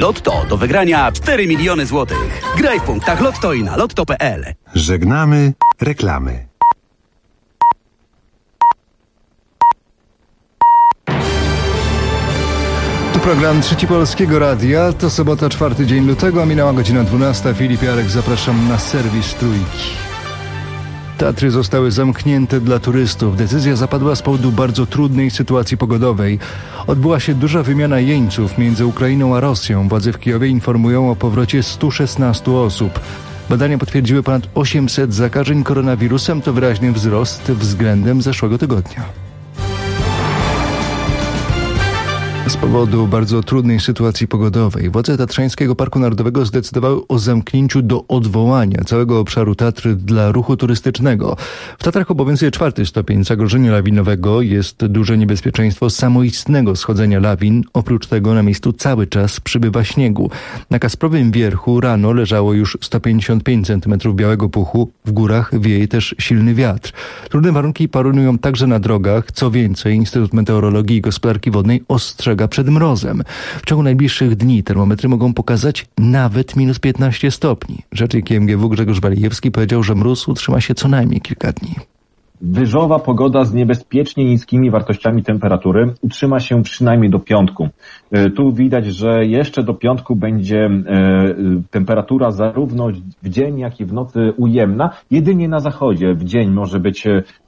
Lotto do wygrania 4 miliony złotych. Graj w punktach Lotto i na lotto.pl. Żegnamy reklamy. To program Trzeci Polskiego Radia. To sobota, 4 dzień lutego, a minęła godzina 12. Filip Jarek, zapraszam na serwis Trójki. Tatry zostały zamknięte dla turystów. Decyzja zapadła z powodu bardzo trudnej sytuacji pogodowej. Odbyła się duża wymiana jeńców między Ukrainą a Rosją. Władze w Kijowie informują o powrocie 116 osób. Badania potwierdziły ponad 800 zakażeń koronawirusem. To wyraźny wzrost względem zeszłego tygodnia. Z powodu bardzo trudnej sytuacji pogodowej władze Tatrzańskiego Parku Narodowego zdecydowały o zamknięciu do odwołania całego obszaru Tatry dla ruchu turystycznego. W Tatrach obowiązuje 4 stopień zagrożenia lawinowego. Jest duże niebezpieczeństwo samoistnego schodzenia lawin. Oprócz tego na miejscu cały czas przybywa śniegu. Na Kasprowym Wierchu rano leżało już 155 cm białego puchu. W górach wieje też silny wiatr. Trudne warunki panują także na drogach. Co więcej, Instytut Meteorologii i Gospodarki Wodnej ostrzega przed mrozem. W ciągu najbliższych dni termometry mogą pokazać nawet minus 15 stopni. Rzecznik KMGW Grzegorz Walijewski powiedział, że mróz utrzyma się co najmniej kilka dni. Wyżowa pogoda z niebezpiecznie niskimi wartościami temperatury utrzyma się przynajmniej do piątku. Tu widać, że jeszcze do piątku będzie temperatura zarówno w dzień, jak i w nocy ujemna. Jedynie na zachodzie w dzień może być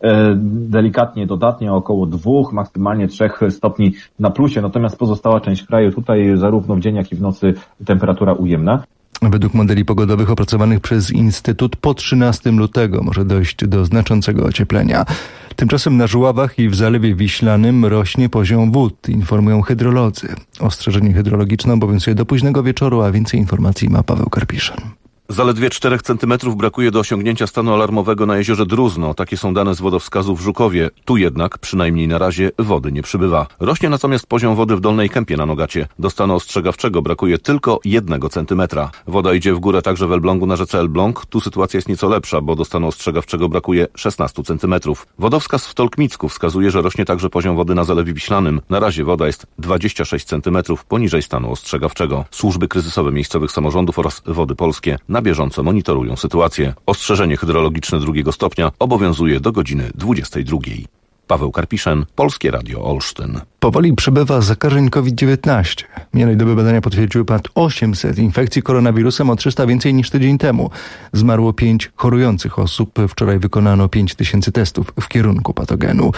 delikatnie dodatnie, około 2, maksymalnie 3 stopni na plusie. Natomiast pozostała część kraju tutaj zarówno w dzień, jak i w nocy temperatura ujemna. Według modeli pogodowych opracowanych przez Instytut po 13 lutego może dojść do znaczącego ocieplenia. Tymczasem na Żuławach i w Zalewie Wiślanym rośnie poziom wód, informują hydrolodzy. Ostrzeżenie hydrologiczne obowiązuje do późnego wieczoru, a więcej informacji ma Paweł Karpiszyn. Zaledwie 4 cm brakuje do osiągnięcia stanu alarmowego na jeziorze Druzno. Takie są dane z wodowskazu w Żukowie. Tu jednak, przynajmniej na razie, wody nie przybywa. Rośnie natomiast poziom wody w Dolnej Kępie na Nogacie. Do stanu ostrzegawczego brakuje tylko 1 cm. Woda idzie w górę także w Elblągu na rzece Elbląg. Tu sytuacja jest nieco lepsza, bo do stanu ostrzegawczego brakuje 16 cm. Wodowskaz w Tolkmicku wskazuje, że rośnie także poziom wody na Zalewie Wiślanym. Na razie woda jest 26 cm poniżej stanu ostrzegawczego. Służby kryzysowe miejscowych samorządów oraz Wody Polskie na bieżąco monitorują sytuację. Ostrzeżenie hydrologiczne 2 stopnia obowiązuje do godziny 22. Paweł Karpiszyn, Polskie Radio Olsztyn. Powoli przybywa zakażeń COVID-19. Minionej doby badania potwierdziły ponad 800 infekcji koronawirusem, o 300 więcej niż tydzień temu. Zmarło 5 chorujących osób. Wczoraj wykonano 5000 testów w kierunku patogenu.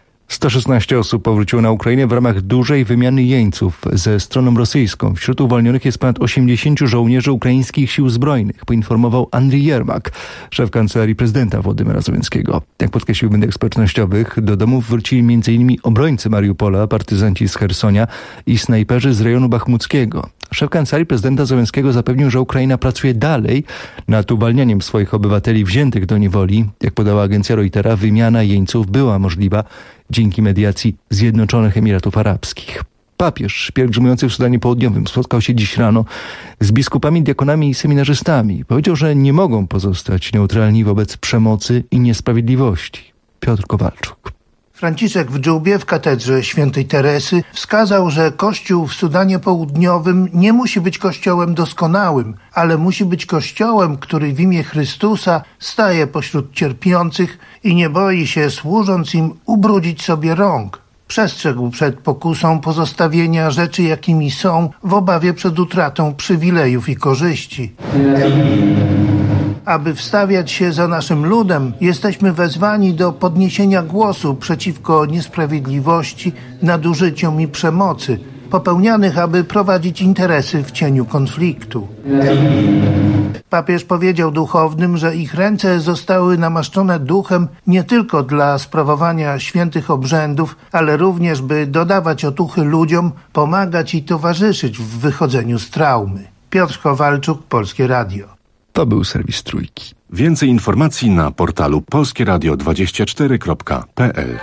116 osób powróciło na Ukrainę w ramach dużej wymiany jeńców ze stroną rosyjską. Wśród uwolnionych jest ponad 80 żołnierzy ukraińskich sił zbrojnych, poinformował Andriy Yermak, szef kancelarii prezydenta Władimira Zełenskiego. Jak podkreślił w mediach społecznościowych, do domów wrócili m.in. obrońcy Mariupola, partyzanci z Chersonia i snajperzy z rejonu bachmuckiego. Szef kancelarii prezydenta Zełenskiego zapewnił, że Ukraina pracuje dalej nad uwalnianiem swoich obywateli wziętych do niewoli. Jak podała agencja Reutera, wymiana jeńców była możliwa dzięki mediacji Zjednoczonych Emiratów Arabskich. Papież pielgrzymujący w Sudanie Południowym spotkał się dziś rano z biskupami, diakonami i seminarzystami. Powiedział, że nie mogą pozostać neutralni wobec przemocy i niesprawiedliwości. Piotr Kowalczuk. Franciszek w Dżubie w katedrze świętej Teresy wskazał, że Kościół w Sudanie Południowym nie musi być kościołem doskonałym, ale musi być kościołem, który w imię Chrystusa staje pośród cierpiących i nie boi się, służąc im, ubrudzić sobie rąk. Przestrzegł przed pokusą pozostawienia rzeczy, jakimi są, w obawie przed utratą przywilejów i korzyści. Aby wstawiać się za naszym ludem, jesteśmy wezwani do podniesienia głosu przeciwko niesprawiedliwości, nadużyciom i przemocy, popełnianych, aby prowadzić interesy w cieniu konfliktu. Papież powiedział duchownym, że ich ręce zostały namaszczone duchem nie tylko dla sprawowania świętych obrzędów, ale również by dodawać otuchy ludziom, pomagać i towarzyszyć w wychodzeniu z traumy. Piotr Kowalczuk, Polskie Radio. To był serwis Trójki. Więcej informacji na portalu polskieradio24.pl.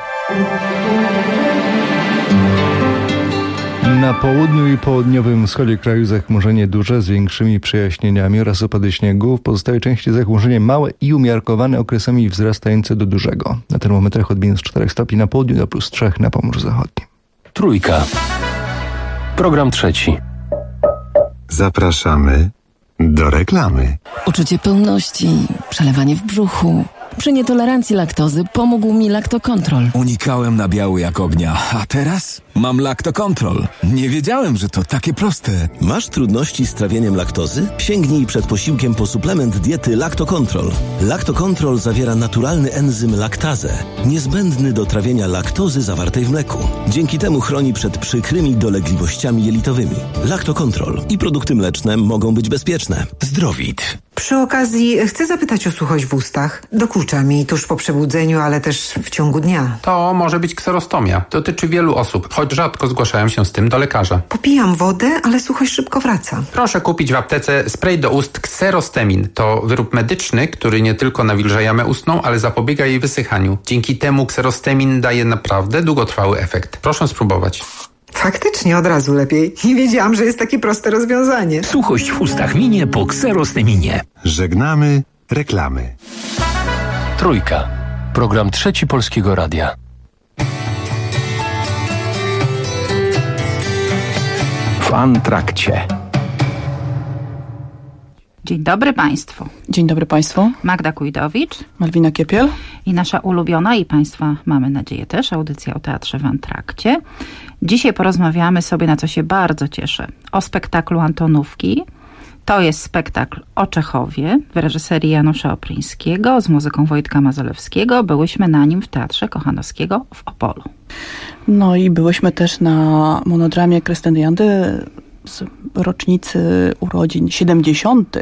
Na południu i południowym wschodzie kraju zachmurzenie duże z większymi przejaśnieniami oraz opady śniegu. W pozostałej części zachmurzenie małe i umiarkowane, okresami wzrastające do dużego. Na termometrach od -4 stopni na południu do +3 na Pomorzu Zachodnim. Trójka. Program trzeci. Zapraszamy do reklamy. Uczucie pełności, przelewanie w brzuchu. Przy nietolerancji laktozy pomógł mi Lactocontrol. Unikałem nabiału jak ognia, a teraz mam Lactocontrol. Nie wiedziałem, że to takie proste. Masz trudności z trawieniem laktozy? Sięgnij przed posiłkiem po suplement diety Lactocontrol. Lactocontrol zawiera naturalny enzym laktazę, niezbędny do trawienia laktozy zawartej w mleku. Dzięki temu chroni przed przykrymi dolegliwościami jelitowymi. Lactocontrol i produkty mleczne mogą być bezpieczne. Zdrowit. Przy okazji chcę zapytać o suchość w ustach. Dokucza mi tuż po przebudzeniu, ale też w ciągu dnia. To może być kserostomia. Dotyczy wielu osób, choć rzadko zgłaszają się z tym do lekarza. Popijam wodę, ale suchość szybko wraca. Proszę kupić w aptece spray do ust Xerostemin. To wyrób medyczny, który nie tylko nawilża jamę ustną, ale zapobiega jej wysychaniu. Dzięki temu Xerostemin daje naprawdę długotrwały efekt. Proszę spróbować. Faktycznie od razu lepiej. Nie wiedziałam, że jest takie proste rozwiązanie. Suchość w ustach minie po Xerosteminie. Żegnamy reklamy. Trójka. Program Trzeci Polskiego Radia. W Antrakcie. Dzień dobry Państwu. Dzień dobry Państwu. Magda Kujdowicz. Malwina Kiepiel. I nasza ulubiona i Państwa, mamy nadzieję też, audycja o teatrze w Antrakcie. Dzisiaj porozmawiamy sobie, na co się bardzo cieszę, o spektaklu Antonówki. To jest spektakl o Czechowie w reżyserii Janusza Opryńskiego z muzyką Wojtka Mazolewskiego. Byłyśmy na nim w Teatrze Kochanowskiego w Opolu. No i byłyśmy też na monodramie Krystyny Jandy z rocznicy urodzin 70.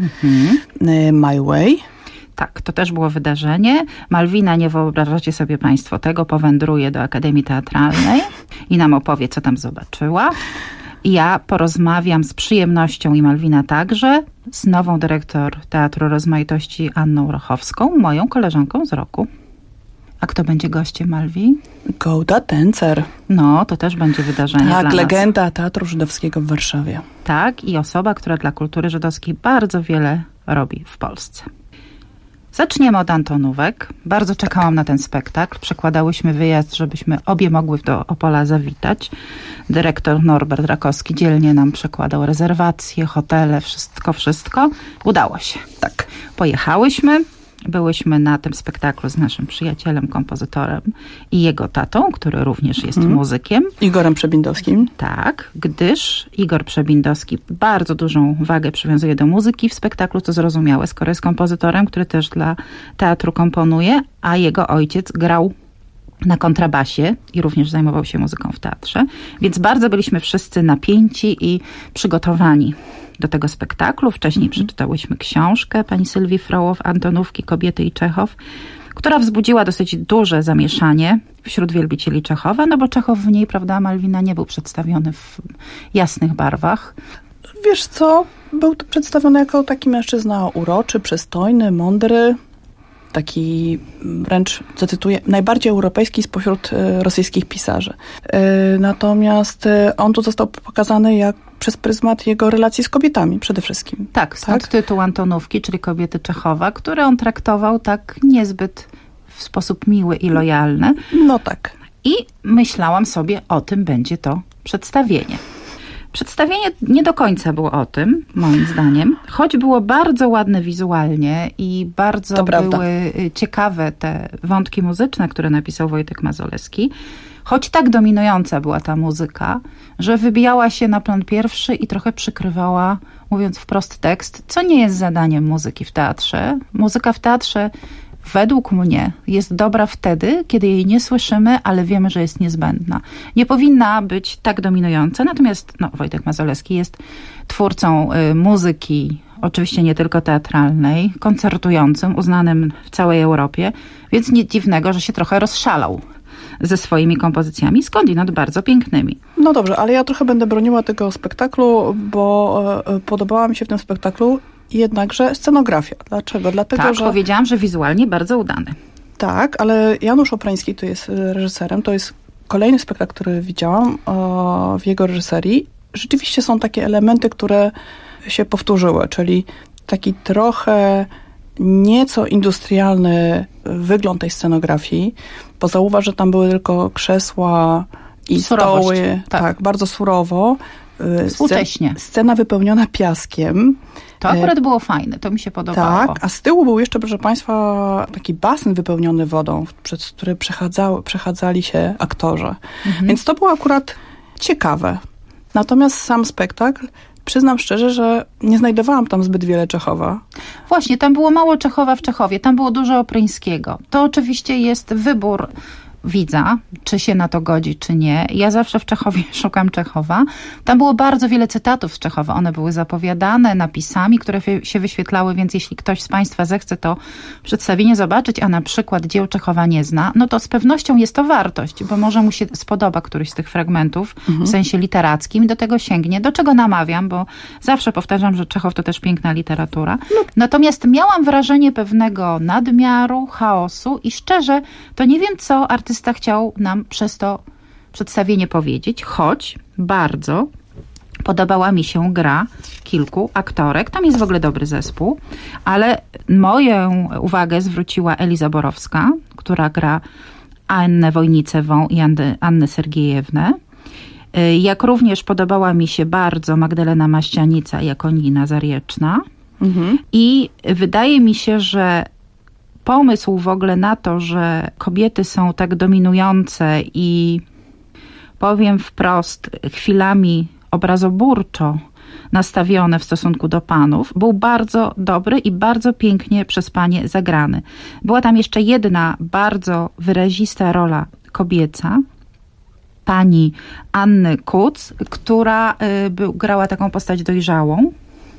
My Way. Tak, to też było wydarzenie. Malwina, nie wyobrażacie sobie Państwo tego, powędruje do Akademii Teatralnej i nam opowie, co tam zobaczyła. Ja porozmawiam z przyjemnością i Malwina także z nową dyrektor Teatru Rozmaitości Anną Rochowską, moją koleżanką z roku. A kto będzie gościem, Malwi? Gołda Tencer. No, to też będzie wydarzenie dla nas. Legenda Teatru Żydowskiego w Warszawie. Tak, i osoba, która dla kultury żydowskiej bardzo wiele robi w Polsce. Zaczniemy od Antonówek. Bardzo czekałam na ten spektakl. Przekładałyśmy wyjazd, żebyśmy obie mogły do Opola zawitać. Dyrektor Norbert Rakowski dzielnie nam przekładał rezerwacje, hotele, wszystko. Udało się. Tak. Pojechałyśmy. Byłyśmy na tym spektaklu z naszym przyjacielem, kompozytorem i jego tatą, który również jest muzykiem. Igorem Przebindowskim. Tak, gdyż Igor Przebindowski bardzo dużą wagę przywiązuje do muzyki w spektaklu, co zrozumiałe, skoro jest kompozytorem, który też dla teatru komponuje, a jego ojciec grał na kontrabasie i również zajmował się muzyką w teatrze. Więc bardzo byliśmy wszyscy napięci i przygotowani do tego spektaklu. Wcześniej przeczytałyśmy książkę pani Sylwii Frołow, Antonówki, Kobiety i Czechow, która wzbudziła dosyć duże zamieszanie wśród wielbicieli Czechowa, no bo Czechow w niej, prawda, Malwina, nie był przedstawiony w jasnych barwach. Wiesz co, był to przedstawiony jako taki mężczyzna uroczy, przystojny, mądry, taki wręcz, zacytuję, najbardziej europejski spośród rosyjskich pisarzy. Natomiast on tu został pokazany jak przez pryzmat jego relacji z kobietami przede wszystkim. Tak, stąd tytuł Antonówki, czyli Kobiety Czechowa, które on traktował tak niezbyt w sposób miły i lojalny. No tak. I myślałam sobie, o tym będzie to przedstawienie. Przedstawienie nie do końca było o tym, moim zdaniem, choć było bardzo ładne wizualnie i bardzo były ciekawe te wątki muzyczne, które napisał Wojtek Mazolewski, choć tak dominująca była ta muzyka, że wybijała się na plan pierwszy i trochę przykrywała, mówiąc wprost, tekst, co nie jest zadaniem muzyki w teatrze. Muzyka w teatrze według mnie jest dobra wtedy, kiedy jej nie słyszymy, ale wiemy, że jest niezbędna. Nie powinna być tak dominująca, natomiast Wojtek Mazolewski jest twórcą muzyki, oczywiście nie tylko teatralnej, koncertującym, uznanym w całej Europie, więc nic dziwnego, że się trochę rozszalał ze swoimi kompozycjami, skądinąd bardzo pięknymi. No dobrze, ale ja trochę będę broniła tego spektaklu, bo podobała mi się w tym spektaklu jednakże scenografia. Dlaczego? Dlatego, że powiedziałam, że wizualnie bardzo udany. Tak, ale Janusz Opryński tu jest reżyserem. To jest kolejny spektakl, który widziałam w jego reżyserii. Rzeczywiście są takie elementy, które się powtórzyły, czyli taki trochę nieco industrialny wygląd tej scenografii, bo zauważ, że tam były tylko krzesła i stoły. Tak, bardzo surowo. Współcześnie. Scena wypełniona piaskiem. To akurat było fajne, to mi się podobało. Tak, a z tyłu był jeszcze, proszę Państwa, taki basen wypełniony wodą, przez który przechadzali się aktorzy. Więc to było akurat ciekawe. Natomiast sam spektakl, przyznam szczerze, że nie znajdowałam tam zbyt wiele Czechowa. Właśnie, tam było mało Czechowa w Czechowie, tam było dużo Opryńskiego. To oczywiście jest wybór widza, czy się na to godzi, czy nie. Ja zawsze w Czechowie szukam Czechowa. Tam było bardzo wiele cytatów z Czechowa. One były zapowiadane napisami, które się wyświetlały, więc jeśli ktoś z Państwa zechce to przedstawienie zobaczyć, a na przykład dzieł Czechowa nie zna, no to z pewnością jest to wartość, bo może mu się spodoba któryś z tych fragmentów w sensie literackim i do tego sięgnie, do czego namawiam, bo zawsze powtarzam, że Czechow to też piękna literatura. Natomiast miałam wrażenie pewnego nadmiaru, chaosu i szczerze, to nie wiem, co artysta chciał nam przez to przedstawienie powiedzieć, choć bardzo podobała mi się gra kilku aktorek. Tam jest w ogóle dobry zespół, ale moją uwagę zwróciła Eliza Borowska, która gra Annę Wojnicewą i Annę Sergiejewnę. Jak również podobała mi się bardzo Magdalena Maścianica jako Nina Zarieczna. I wydaje mi się, że pomysł w ogóle na to, że kobiety są tak dominujące i powiem wprost, chwilami obrazoburczo nastawione w stosunku do panów, był bardzo dobry i bardzo pięknie przez panie zagrany. Była tam jeszcze jedna bardzo wyrazista rola kobieca, pani Anny Kuc, która grała taką postać dojrzałą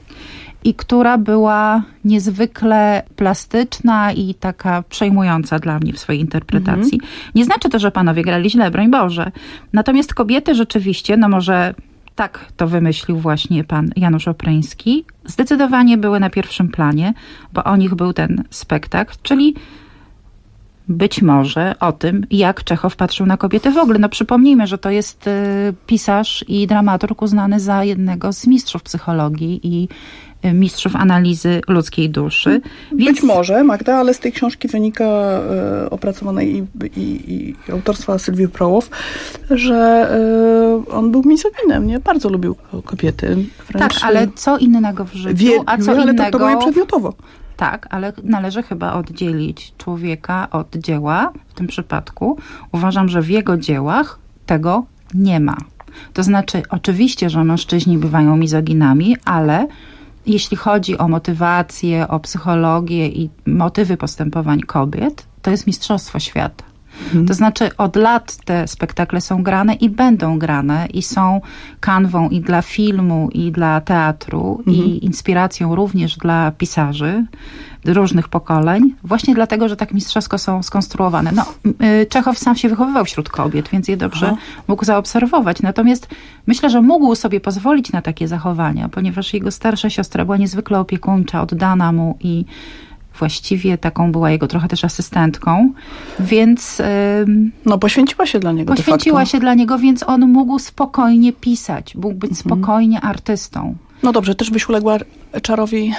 i która była niezwykle plastyczna i taka przejmująca dla mnie w swojej interpretacji. Nie znaczy to, że panowie grali źle, broń Boże. Natomiast kobiety rzeczywiście, no może tak to wymyślił właśnie pan Janusz Opryński, zdecydowanie były na pierwszym planie, bo o nich był ten spektakl, czyli być może o tym, jak Czechow patrzył na kobiety w ogóle. No przypomnijmy, że to jest pisarz i dramaturg uznany za jednego z mistrzów psychologii i mistrzów analizy ludzkiej duszy. Więc... Być może, Magda, ale z tej książki wynika opracowanej i autorstwa Sylwii Prołow, że on był misoginem, nie? Bardzo lubił kobiety. Wręcz... Tak, ale co innego w życiu, a co ale innego... Ale traktowuje przedmiotowo. Tak, ale należy chyba oddzielić człowieka od dzieła. W tym przypadku uważam, że w jego dziełach tego nie ma. To znaczy, oczywiście, że mężczyźni bywają mizoginami, ale jeśli chodzi o motywację, o psychologię i motywy postępowań kobiet, to jest mistrzostwo świata. To znaczy od lat te spektakle są grane i będą grane i są kanwą i dla filmu, i dla teatru, i inspiracją również dla pisarzy różnych pokoleń, właśnie dlatego, że tak mistrzowsko są skonstruowane. No, Czechow sam się wychowywał wśród kobiet, więc je dobrze mógł zaobserwować. Natomiast myślę, że mógł sobie pozwolić na takie zachowania, ponieważ jego starsza siostra była niezwykle opiekuńcza, oddana mu i właściwie taką była jego trochę też asystentką, więc... No poświęciła się dla niego. Poświęciła się dla niego, więc on mógł spokojnie pisać, mógł być spokojnie artystą. No dobrze, też byś uległa czarowi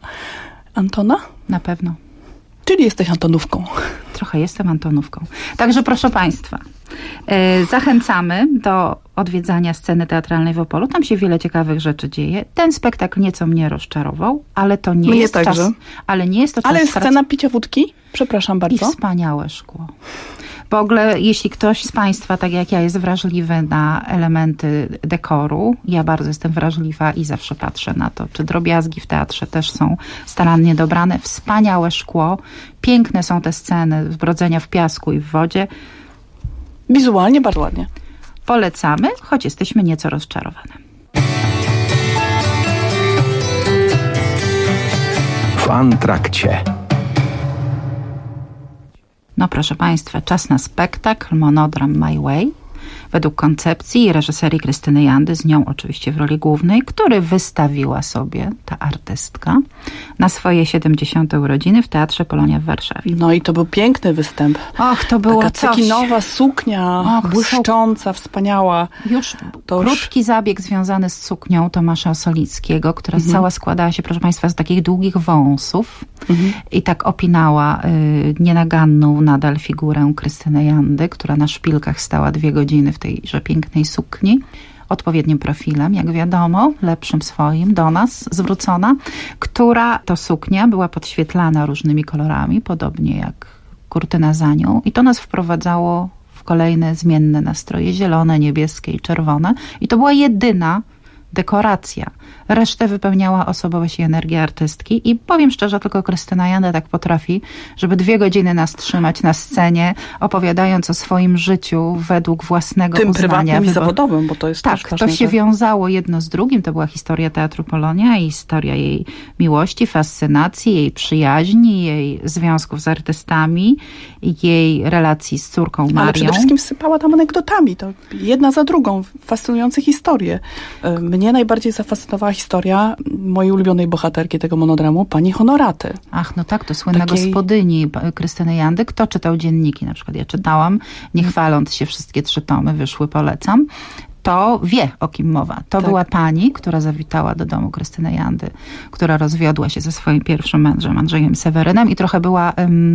Antona? Na pewno. Czyli jesteś Antonówką. Trochę jestem Antonówką. Także proszę Państwa, zachęcamy do odwiedzania sceny teatralnej w Opolu. Tam się wiele ciekawych rzeczy dzieje. Ten spektakl nieco mnie rozczarował, ale to nie jest także. Czas. Ale nie jest to czas. Ale scena picia wódki? Przepraszam bardzo. I wspaniałe szkło. W ogóle, jeśli ktoś z Państwa, tak jak ja, jest wrażliwy na elementy dekoru, ja bardzo jestem wrażliwa i zawsze patrzę na to, czy drobiazgi w teatrze też są starannie dobrane. Wspaniałe szkło, piękne są te sceny zbrodzenia w piasku i w wodzie. Wizualnie bardzo ładnie. Polecamy, choć jesteśmy nieco rozczarowane. W Antrakcie. No proszę Państwa, czas na spektakl, monodram My Way. Według koncepcji i reżyserii Krystyny Jandy, z nią oczywiście w roli głównej, który wystawiła sobie ta artystka na swoje 70. urodziny w Teatrze Polonia w Warszawie. No i to był piękny występ. Och, to było taka coś. cekinowa suknia, błyszcząca, wspaniała. Już krótki zabieg związany z suknią Tomasza Osolickiego, która cała składała się, proszę Państwa, z takich długich wąsów i tak opinała nienaganną nadal figurę Krystyny Jandy, która na szpilkach stała 2 godziny w tejże pięknej sukni. odpowiednim profilem, jak wiadomo, lepszym swoim, do nas zwrócona, która to suknia była podświetlana różnymi kolorami, podobnie jak kurtyna za nią, i to nas wprowadzało w kolejne zmienne nastroje, zielone, niebieskie i czerwone, i to była jedyna dekoracja. Resztę wypełniała osobowość i energia artystki i powiem szczerze, tylko Krystyna Janda tak potrafi, żeby 2 godziny nas trzymać na scenie, opowiadając o swoim życiu według własnego tym uznania. Prywatnym i zawodowym, bo to jest tak, też ważne, to się wiązało jedno z drugim. To była historia Teatru Polonia i historia jej miłości, fascynacji, jej przyjaźni, jej związków z artystami, jej relacji z córką Marią. Ale przede wszystkim sypała tam anegdotami, to jedna za drugą, fascynujące historie. Mnie najbardziej zafascynowała historia mojej ulubionej bohaterki tego monodramu, pani Honoraty. Ach, no tak, to słynna gospodyni Krystyny Jandy. Kto czytał dzienniki? Na przykład ja czytałam, nie chwaląc się, wszystkie 3 tomy wyszły, polecam. To wie, o kim mowa. To była pani, która zawitała do domu Krystyny Jandy, która rozwiodła się ze swoim pierwszym mężem, Andrzejem Sewerynem, i trochę była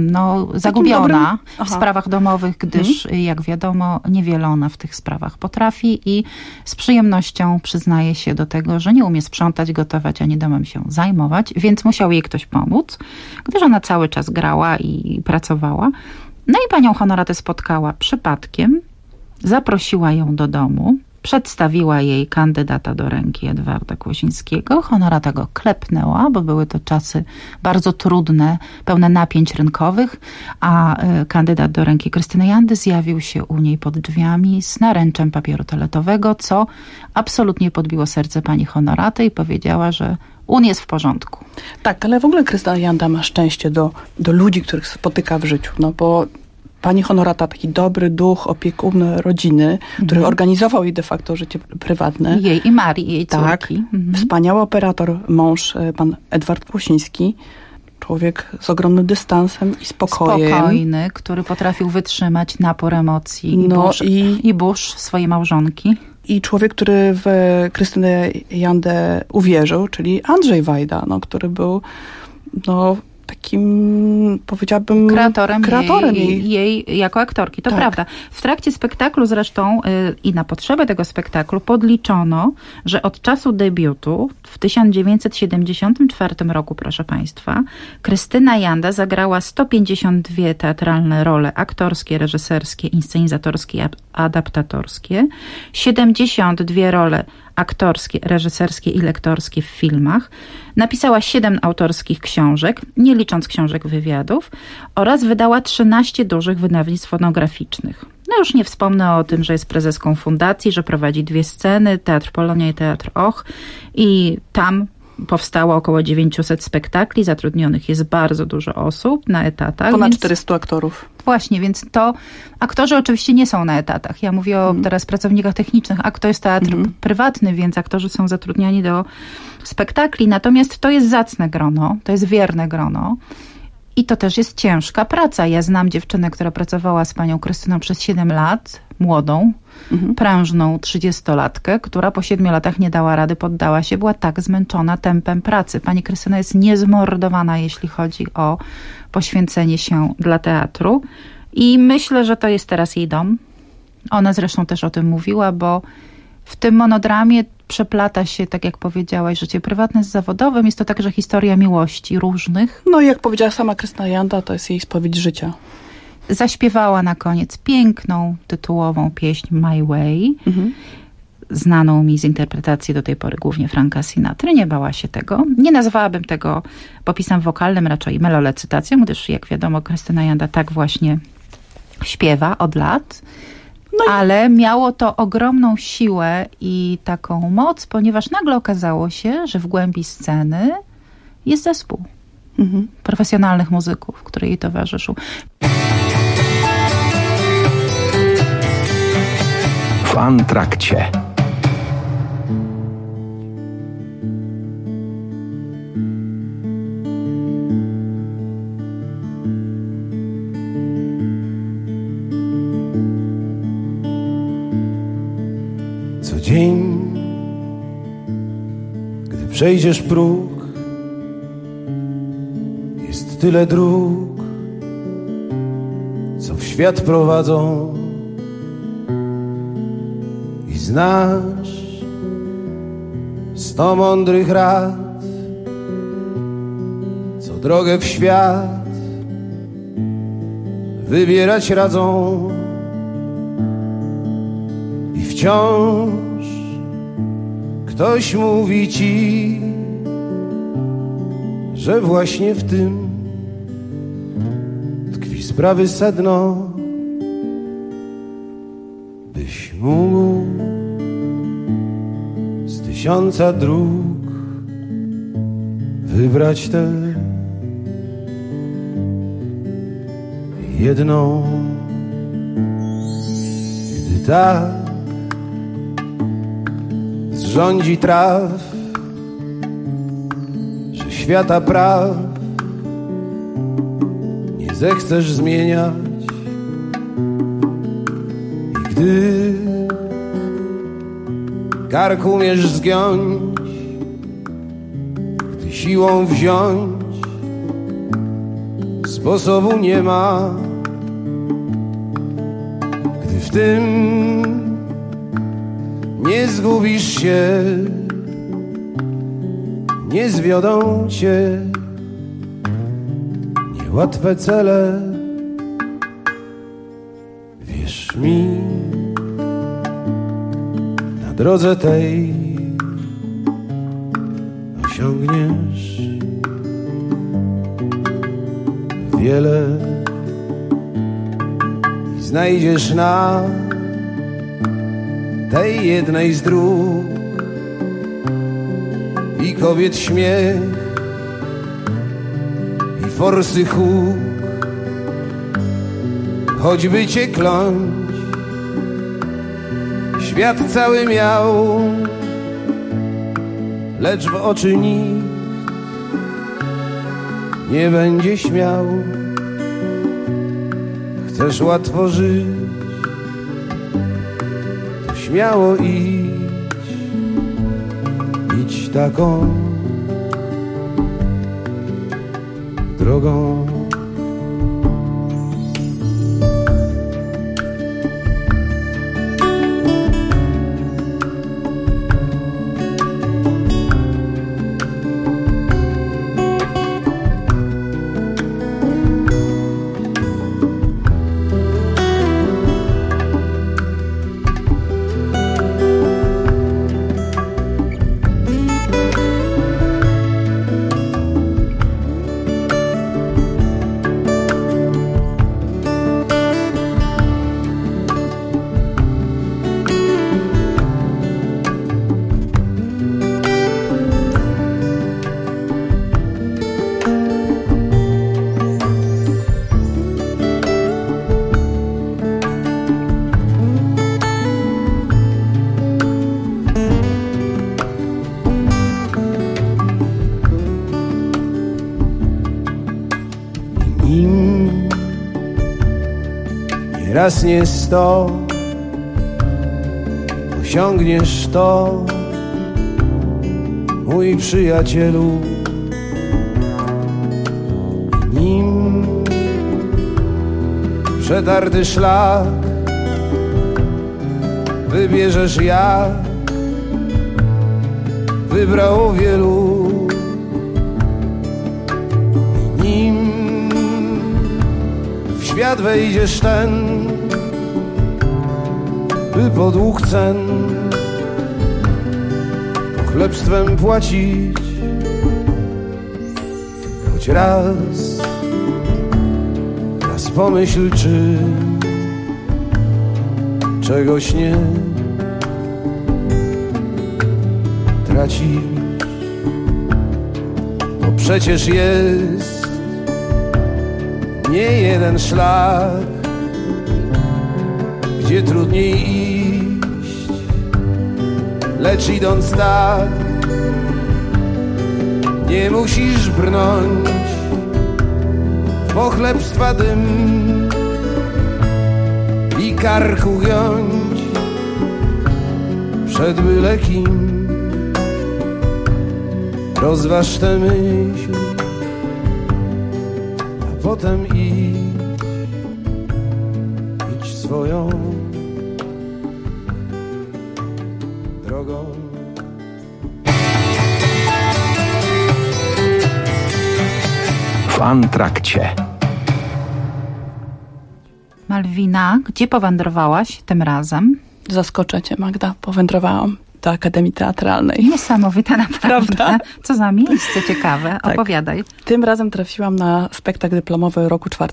zagubiona w sprawach domowych, gdyż, jak wiadomo, niewiele ona w tych sprawach potrafi i z przyjemnością przyznaje się do tego, że nie umie sprzątać, gotować, ani domem się zajmować, więc musiał jej ktoś pomóc, gdyż ona cały czas grała i pracowała. No i panią Honoratę spotkała przypadkiem, zaprosiła ją do domu, przedstawiła jej kandydata do ręki Edwarda Kłosińskiego. Honorata go klepnęła, bo były to czasy bardzo trudne, pełne napięć rynkowych, a kandydat do ręki Krystyny Jandy zjawił się u niej pod drzwiami z naręczem papieru toaletowego, co absolutnie podbiło serce pani Honoraty i powiedziała, że jest w porządku. Tak, ale w ogóle Krystyna Janda ma szczęście do ludzi, których spotyka w życiu, no bo pani Honorata, taki dobry duch, opiekun rodziny, który organizował jej de facto życie prywatne. Jej i Marii, jej córki. Tak. Wspaniały operator, mąż, pan Edward Kłosiński. Człowiek z ogromnym dystansem i spokojem. Spokojny, który potrafił wytrzymać napór emocji i burz swojej małżonki. I człowiek, który w Krystynę Jandę uwierzył, czyli Andrzej Wajda, który był takim, powiedziałabym, kreatorem jej jako aktorki. To prawda. W trakcie spektaklu zresztą i na potrzeby tego spektaklu podliczono, że od czasu debiutu w 1974 roku, proszę Państwa, Krystyna Janda zagrała 152 teatralne role aktorskie, reżyserskie, inscenizatorskie i adaptatorskie, 72 role aktorskie, reżyserskie i lektorskie w filmach. Napisała 7 autorskich książek, nie licząc książek wywiadów, oraz wydała 13 dużych wydawnictw fonograficznych. No już nie wspomnę o tym, że jest prezeską fundacji, że prowadzi 2 sceny, Teatr Polonia i Teatr Och, i tam powstało około 900 spektakli, zatrudnionych jest bardzo dużo osób na etatach. Ponad 400 aktorów. Właśnie, więc to aktorzy oczywiście nie są na etatach. Ja mówię o teraz pracownikach technicznych, a to jest teatr prywatny, więc aktorzy są zatrudniani do spektakli. Natomiast to jest zacne grono, to jest wierne grono. I to też jest ciężka praca. Ja znam dziewczynę, która pracowała z panią Krystyną przez 7 lat, młodą, prężną 30-latkę, która po 7 latach nie dała rady, poddała się, była tak zmęczona tempem pracy. Pani Krystyna jest niezmordowana, jeśli chodzi o poświęcenie się dla teatru i myślę, że to jest teraz jej dom. Ona zresztą też o tym mówiła, bo w tym monodramie przeplata się, tak jak powiedziałaś, życie prywatne z zawodowym. Jest to także historia miłości różnych. No i jak powiedziała sama Krystyna Janda, to jest jej spowiedź życia. Zaśpiewała na koniec piękną, tytułową pieśń My Way, znaną mi z interpretacji do tej pory głównie Franka Sinatry. Nie bała się tego. Nie nazwałabym tego popisem wokalnym, raczej melorecytacją, gdyż jak wiadomo Krystyna Janda tak właśnie śpiewa od lat. Ale miało to ogromną siłę i taką moc, ponieważ nagle okazało się, że w głębi sceny jest zespół profesjonalnych muzyków, który jej towarzyszył. W Antrakcie. Co dzień, gdy przejdziesz próg, jest tyle dróg, co w świat prowadzą, i znasz 100 mądrych rad, co drogę w świat wybierać radzą. I wciąż ktoś mówi ci, że właśnie w tym tkwi sprawy sedno, byś mógł z 1000 dróg wybrać tę jedną. Gdy tak zrządzi traf, że świata praw nie zechcesz zmieniać, i gdy kark umiesz zgiąć, gdy siłą wziąć sposobu nie ma, gdy w tym nie zgubisz się, nie zwiodą cię niełatwe cele. Wierz mi, na drodze tej osiągniesz wiele i znajdziesz na tej jednej z dróg i kobiet śmiech, i forsy huk, choćby cię kląć świat cały miał, lecz w oczy nikt nie będzie śmiał. Chcesz łatwo żyć, to śmiało idź taką drogą. Raz nie 100 osiągniesz to, mój przyjacielu, nim przetarty szlak wybierzesz jak wybrało wielu, nim w świat wejdziesz ten, by podług cen chlebstwem płacić, choć raz pomyśl, czy czegoś nie tracisz, bo przecież jest nie jeden szlak, gdzie trudniej iść, lecz idąc tak, nie musisz brnąć w pochlebstwa dym i karku giąć przed byle kim. Rozważ tę myśl, a potem idź swoją drogą. W Antrakcie. Malwina, gdzie powędrowałaś tym razem? Zaskoczę cię, Magda. Powędrowałam do Akademii Teatralnej. Niesamowite naprawdę. Prawda? Co za miejsce ciekawe. Tak. Opowiadaj. Tym razem trafiłam na spektakl dyplomowy roku 4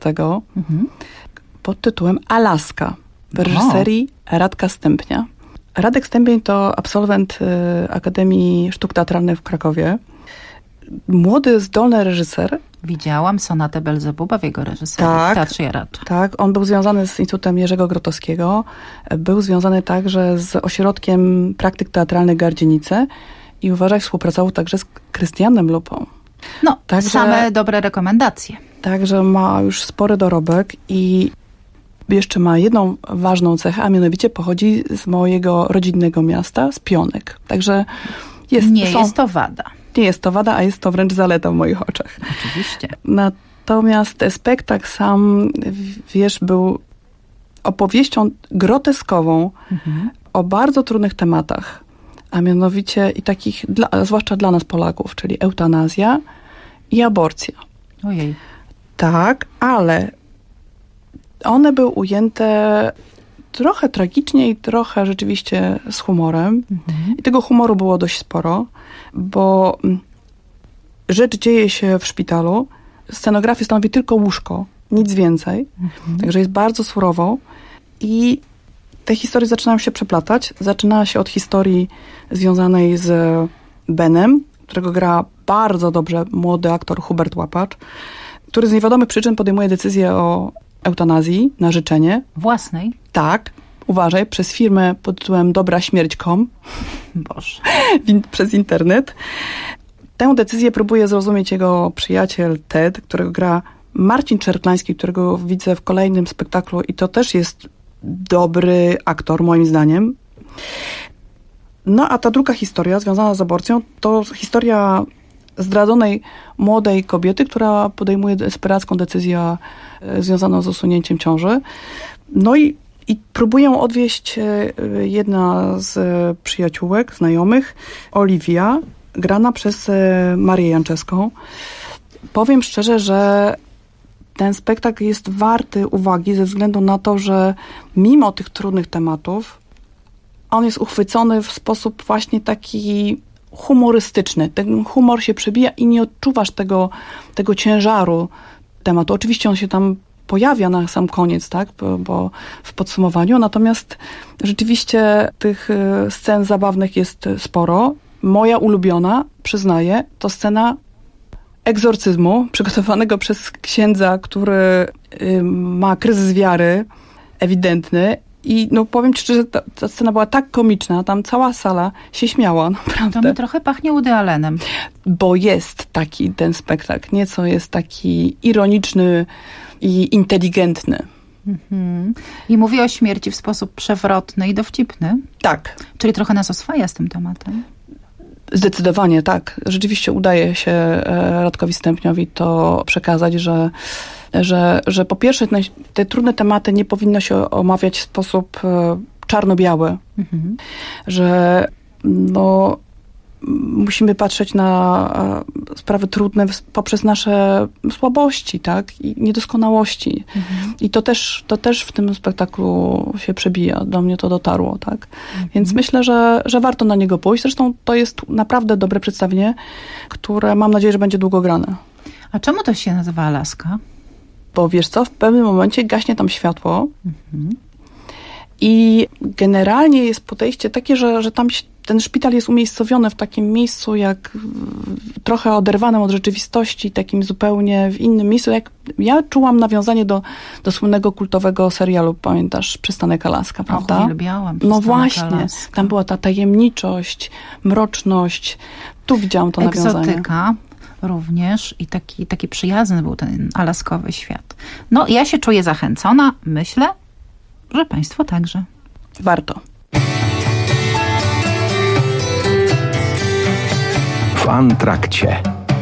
pod tytułem Alaska w reżyserii Radka Stępnia. Radek Stępień to absolwent Akademii Sztuk Teatralnych w Krakowie. Młody, zdolny reżyser. Widziałam sonatę Belzebuba w jego reżyserii w Teatrze Jaracza. Tak, on był związany z Instytutem Jerzego Grotowskiego. Był związany także z Ośrodkiem Praktyk Teatralnych Gardzienice i uważaj, współpracował także z Krystianem Lupą. No, także, same dobre rekomendacje. Także ma już spory dorobek i jeszcze ma jedną ważną cechę, a mianowicie pochodzi z mojego rodzinnego miasta, z Pionek. Także jest to wada. Nie jest to wada, a jest to wręcz zaleta w moich oczach. Oczywiście. Natomiast spektakl sam, wiesz, był opowieścią groteskową o bardzo trudnych tematach, a mianowicie i takich, zwłaszcza dla nas Polaków, czyli eutanazja i aborcja. Ojej. Tak, ale one były ujęte trochę tragicznie i trochę rzeczywiście z humorem. I tego humoru było dość sporo, bo rzecz dzieje się w szpitalu. Scenografię stanowi tylko łóżko, nic więcej. Także jest bardzo surowo. I te historie zaczynają się przeplatać. Zaczyna się od historii związanej z Benem, którego gra bardzo dobrze młody aktor Hubert Łapacz, który z niewiadomych przyczyn podejmuje decyzję o eutanazji na życzenie. Własnej? Tak. Uważaj, przez firmę pod tytułem dobraśmierć.com. Boże. Przez internet. Tę decyzję próbuje zrozumieć jego przyjaciel Ted, którego gra Marcin Czerklański, którego widzę w kolejnym spektaklu i to też jest dobry aktor, moim zdaniem. No a ta druga historia związana z aborcją to historia zdradzonej młodej kobiety, która podejmuje desperacką decyzję związaną z usunięciem ciąży. No i próbuję odwieźć jedna z przyjaciółek, znajomych, Oliwia, grana przez Marię Janczewską. Powiem szczerze, że ten spektakl jest warty uwagi ze względu na to, że mimo tych trudnych tematów on jest uchwycony w sposób właśnie taki humorystyczny. Ten humor się przebija i nie odczuwasz tego ciężaru tematu. Oczywiście on się tam pojawia na sam koniec, tak, bo w podsumowaniu, natomiast rzeczywiście tych scen zabawnych jest sporo. Moja ulubiona, przyznaję, to scena egzorcyzmu przygotowanego przez księdza, który ma kryzys wiary ewidentny i no powiem ci szczerze, ta scena była tak komiczna, tam cała sala się śmiała, naprawdę. To mi trochę pachnie Woody Allenem. Bo jest taki ten spektakl, nieco jest taki ironiczny i inteligentny. I mówi o śmierci w sposób przewrotny i dowcipny. Tak. Czyli trochę nas oswaja z tym tematem. Zdecydowanie tak. Rzeczywiście udaje się Radkowi Stępniowi to przekazać, że po pierwsze te trudne tematy nie powinno się omawiać w sposób czarno-biały. Że no, musimy patrzeć na sprawy trudne poprzez nasze słabości, tak? I niedoskonałości. I to też w tym spektaklu się przebija. Do mnie to dotarło, tak? Więc myślę, że warto na niego pójść. Zresztą to jest naprawdę dobre przedstawienie, które mam nadzieję, że będzie długo grane. A czemu to się nazywa Alaska? Bo wiesz co, w pewnym momencie gaśnie tam światło i generalnie jest podejście takie, że tam ten szpital jest umiejscowiony w takim miejscu, jak trochę oderwanym od rzeczywistości, takim zupełnie w innym miejscu. Jak ja czułam nawiązanie do słynnego kultowego serialu, pamiętasz, Przystanek Alaska, prawda? Uwielbiałam No właśnie, Alaska. tam była ta tajemniczość, mroczność. Tu widziałam to nawiązanie. Egzotyka również i taki przyjazny był ten alaskowy świat. No, ja się czuję zachęcona. Myślę, że państwo także. Warto. W Antrakcie.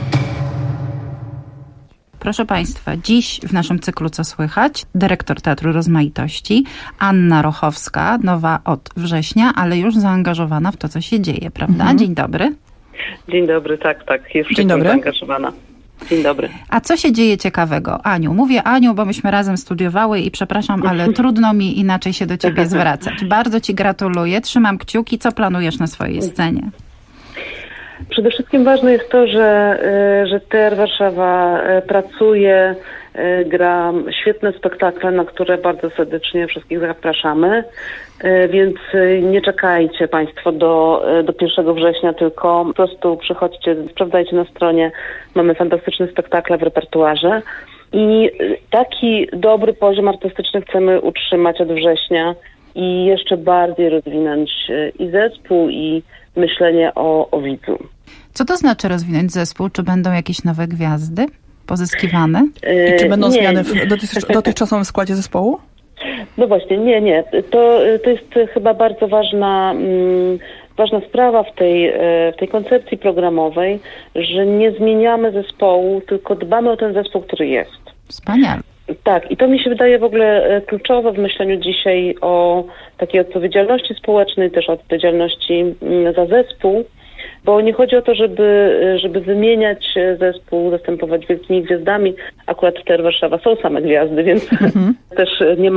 Proszę państwa, dziś w naszym cyklu Co słychać? Dyrektor Teatru Rozmaitości, Anna Rochowska, nowa od września, ale już zaangażowana w to, co się dzieje, prawda? Dzień dobry. Dzień dobry, tak, jestem zaangażowana. Dzień dobry. A co się dzieje ciekawego? Aniu, mówię Aniu, bo myśmy razem studiowały i przepraszam, ale trudno mi inaczej się do ciebie zwracać. Bardzo ci gratuluję, trzymam kciuki. Co planujesz na swojej scenie? Przede wszystkim ważne jest to, że TR Warszawa pracuje, gra świetne spektakle, na które bardzo serdecznie wszystkich zapraszamy, więc nie czekajcie Państwo do 1 września, tylko po prostu przychodźcie, sprawdzajcie na stronie, mamy fantastyczne spektakle w repertuarze i taki dobry poziom artystyczny chcemy utrzymać od września i jeszcze bardziej rozwinąć i zespół, i myślenie o widzu. Co to znaczy rozwinąć zespół? Czy będą jakieś nowe gwiazdy pozyskiwane? I czy będą zmiany w dotychczasowym składzie zespołu? No właśnie, nie. To jest chyba bardzo ważna sprawa w tej koncepcji programowej, że nie zmieniamy zespołu, tylko dbamy o ten zespół, który jest. Wspaniale. Tak, i to mi się wydaje w ogóle kluczowe w myśleniu dzisiaj o takiej odpowiedzialności społecznej, też odpowiedzialności za zespół, bo nie chodzi o to, żeby wymieniać zespół, zastępować wielkimi gwiazdami. Akurat w TR Warszawa są same gwiazdy, więc też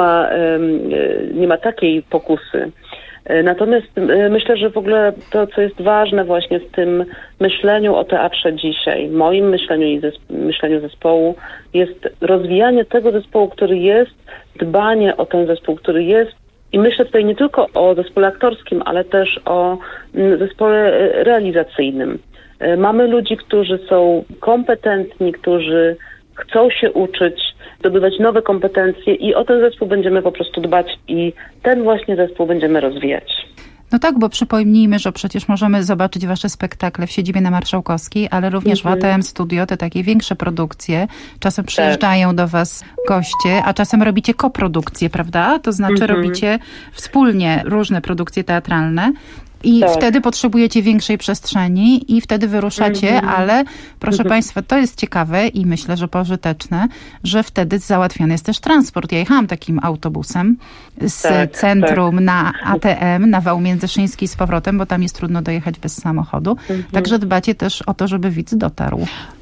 nie ma takiej pokusy. Natomiast myślę, że w ogóle to, co jest ważne właśnie w tym myśleniu o teatrze dzisiaj, moim myśleniu i myśleniu zespołu, jest rozwijanie tego zespołu, który jest, dbanie o ten zespół, który jest. I myślę tutaj nie tylko o zespole aktorskim, ale też o zespole realizacyjnym. Mamy ludzi, którzy są kompetentni, którzy chcą się uczyć, zdobywać nowe kompetencje i o ten zespół będziemy po prostu dbać i ten właśnie zespół będziemy rozwijać. No tak, bo przypomnijmy, że przecież możemy zobaczyć wasze spektakle w siedzibie na Marszałkowskiej, ale również w ATM Studio, te takie większe produkcje. Czasem przyjeżdżają do was goście, a czasem robicie koprodukcje, prawda? To znaczy robicie wspólnie różne produkcje teatralne. I wtedy potrzebujecie większej przestrzeni i wtedy wyruszacie, ale proszę Państwa, to jest ciekawe i myślę, że pożyteczne, że wtedy załatwiany jest też transport. Ja jechałam takim autobusem z centrum na ATM, na wał Międzyszyński z powrotem, bo tam jest trudno dojechać bez samochodu. Także dbacie też o to, żeby widz dotarł.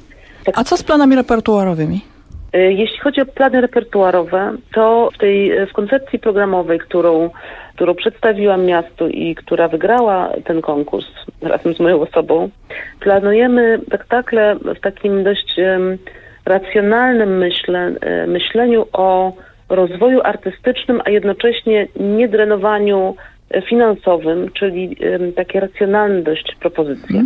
A co z planami repertuarowymi? Jeśli chodzi o plany repertuarowe, to w koncepcji programowej, którą przedstawiłam miastu i która wygrała ten konkurs razem z moją osobą, planujemy spektakle w takim dość racjonalnym myśleniu o rozwoju artystycznym, a jednocześnie niedrenowaniu finansowym, czyli takie racjonalne dość propozycje.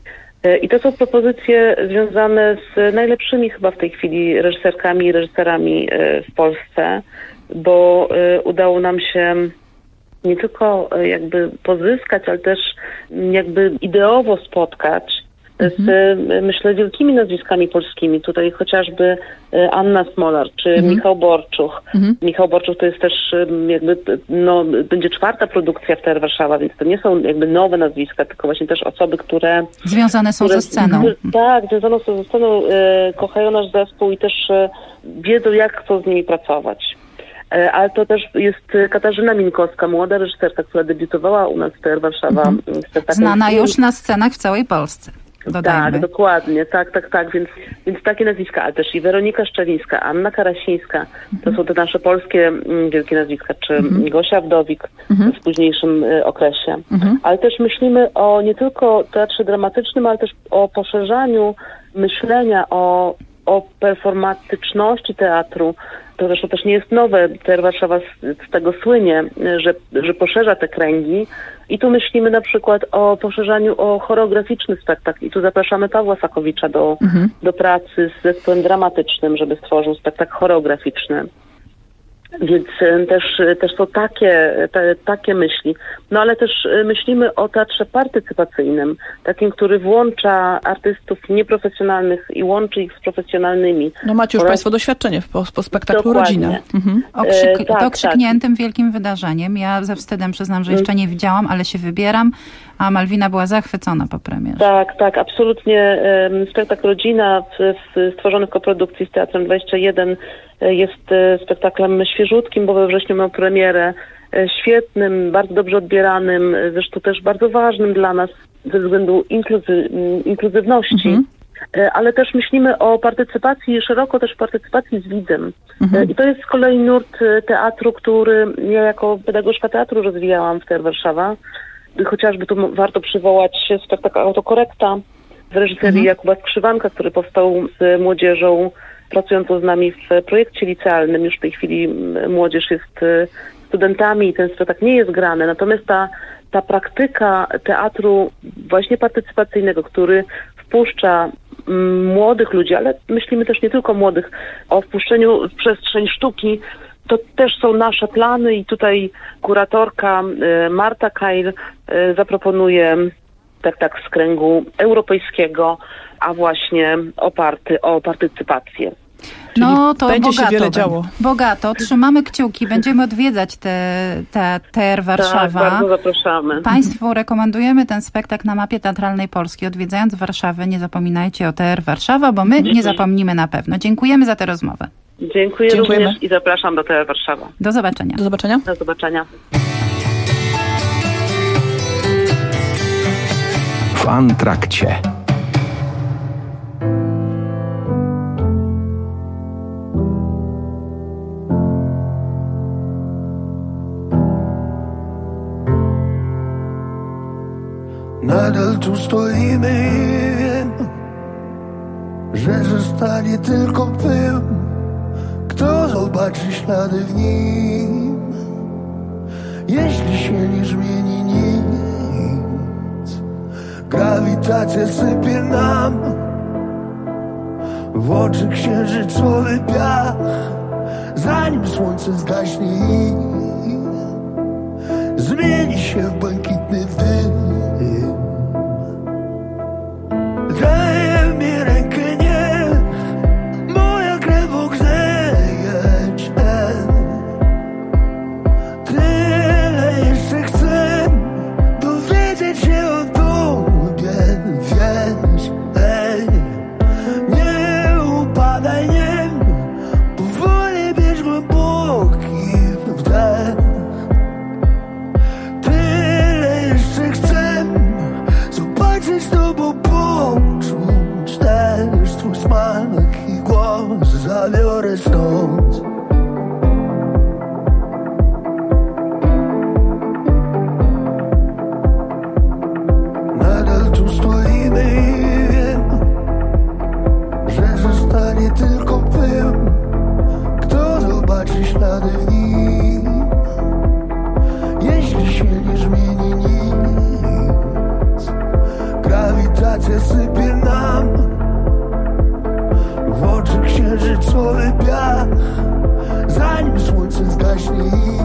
I to są propozycje związane z najlepszymi chyba w tej chwili reżyserkami i reżyserami w Polsce, bo udało nam się nie tylko jakby pozyskać, ale też jakby ideowo spotkać z, myślę, wielkimi nazwiskami polskimi. Tutaj chociażby Anna Smolar czy Michał Borczuch. Michał Borczuch to jest też jakby, będzie 4. produkcja w TR Warszawa, więc to nie są jakby nowe nazwiska, tylko właśnie też osoby, które... Związane są ze sceną. Tak, związane są ze sceną, kochają nasz zespół i też wiedzą, jak chcą z nimi pracować. Ale to też jest Katarzyna Minkowska, młoda reżyserka, która debiutowała u nas w TR Warszawa. Znana już na scenach w całej Polsce. Dodajmy. Tak, dokładnie, tak, więc takie nazwiska, ale też i Weronika Szczelińska, Anna Karasińska, to są te nasze polskie wielkie nazwiska, czy Gosia Wdowik w późniejszym okresie. Ale też myślimy o nie tylko teatrze dramatycznym, ale też o poszerzaniu myślenia o performatyczności teatru. To zresztą też nie jest nowe. TR Warszawa z tego słynie, że poszerza te kręgi. I tu myślimy na przykład o poszerzaniu o choreograficzny spektakl. I tu zapraszamy Pawła Sakowicza do pracy z zespołem dramatycznym, żeby stworzył spektakl choreograficzny. Więc też są takie myśli. No ale też myślimy o teatrze partycypacyjnym, takim, który włącza artystów nieprofesjonalnych i łączy ich z profesjonalnymi. No macie już Państwo doświadczenie po spektaklu Rodzina. Okrzykniętym wielkim wydarzeniem. Ja ze wstydem przyznam, że jeszcze nie widziałam, ale się wybieram, a Malwina była zachwycona po premierze. Tak, absolutnie. Spektakl Rodzina stworzony w koprodukcji z Teatrem 21 jest spektaklem świeżutkim, bo we wrześniu miał premierę, świetnym, bardzo dobrze odbieranym, zresztą też bardzo ważnym dla nas ze względu inkluzywności. ale też myślimy o partycypacji, szeroko też partycypacji z widzem. I to jest z kolei nurt teatru, który ja jako pedagogzka teatru rozwijałam w TR Warszawa. Chociażby tu warto przywołać spektakl Autokorekta w reżyserii Jakuba Skrzywanka, który powstał z młodzieżą pracującą z nami w projekcie licealnym. Już w tej chwili młodzież jest studentami i ten spektakl nie jest grany. Natomiast ta praktyka teatru właśnie partycypacyjnego, który wpuszcza młodych ludzi, ale myślimy też nie tylko młodych, o wpuszczeniu w przestrzeń sztuki, to też są nasze plany i tutaj kuratorka Marta Kajl zaproponuje spektakl z kręgu europejskiego, a właśnie oparty o partycypację. No to będzie bogato, się wiele działo. Bogato. Trzymamy kciuki. Będziemy odwiedzać TR Warszawa. Tak, bardzo zapraszamy. Państwu rekomendujemy ten spektakl na mapie teatralnej Polski. Odwiedzając Warszawę, nie zapominajcie o TR Warszawa, bo my nie zapomnimy na pewno. Dziękujemy za tę rozmowę. Dziękuję również i zapraszam do TR Warszawa. Do zobaczenia. Do zobaczenia. Do zobaczenia. W Antrakcie. Nadal tu stoimy i wiem, że zostanie tylko pył. Kto zobaczy ślady w nim, jeśli się nie zmieni nic? Grawitacja sypie nam w oczy księżycowy piach, zanim słońce zgaśnie i zmieni się w błękitny dym. Daj mi rękę, niech moja krew ogrzeje cię. Tyle jeszcze chcę dowiedzieć się o tobie, wiesz, nie upadaj, nie, powoli bierz głęboki wdech. Tyle jeszcze chcę zobaczyć z tobą, poczuć też twój smak i głos, zabiorę stąd. Nadal tu stoimy i wiem, że zostanie tylko pył. Kto zobaczy ślady w nim, jeśli się nie zmieni nic? Grawitacja sypie nam w oczy księżycowy piach, zanim słońce zgaśnie i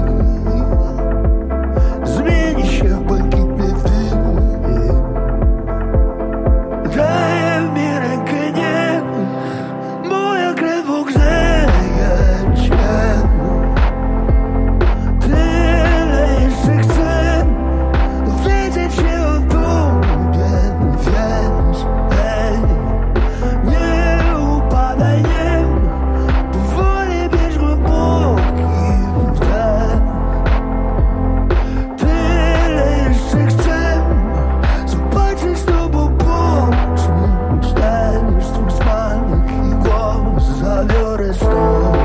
zmieni się w błękitny dym. Daj mi rękę, niech moja krew ogrzeje cię. Tyle jeszcze chcę dowiedzieć się o tobie, wiesz, nie upadaj, nie, powoli bierz głęboki wdech. Tyle jeszcze chcę zobaczyć z tobą, poczuć też twój smak i głos, zabiorę stąd.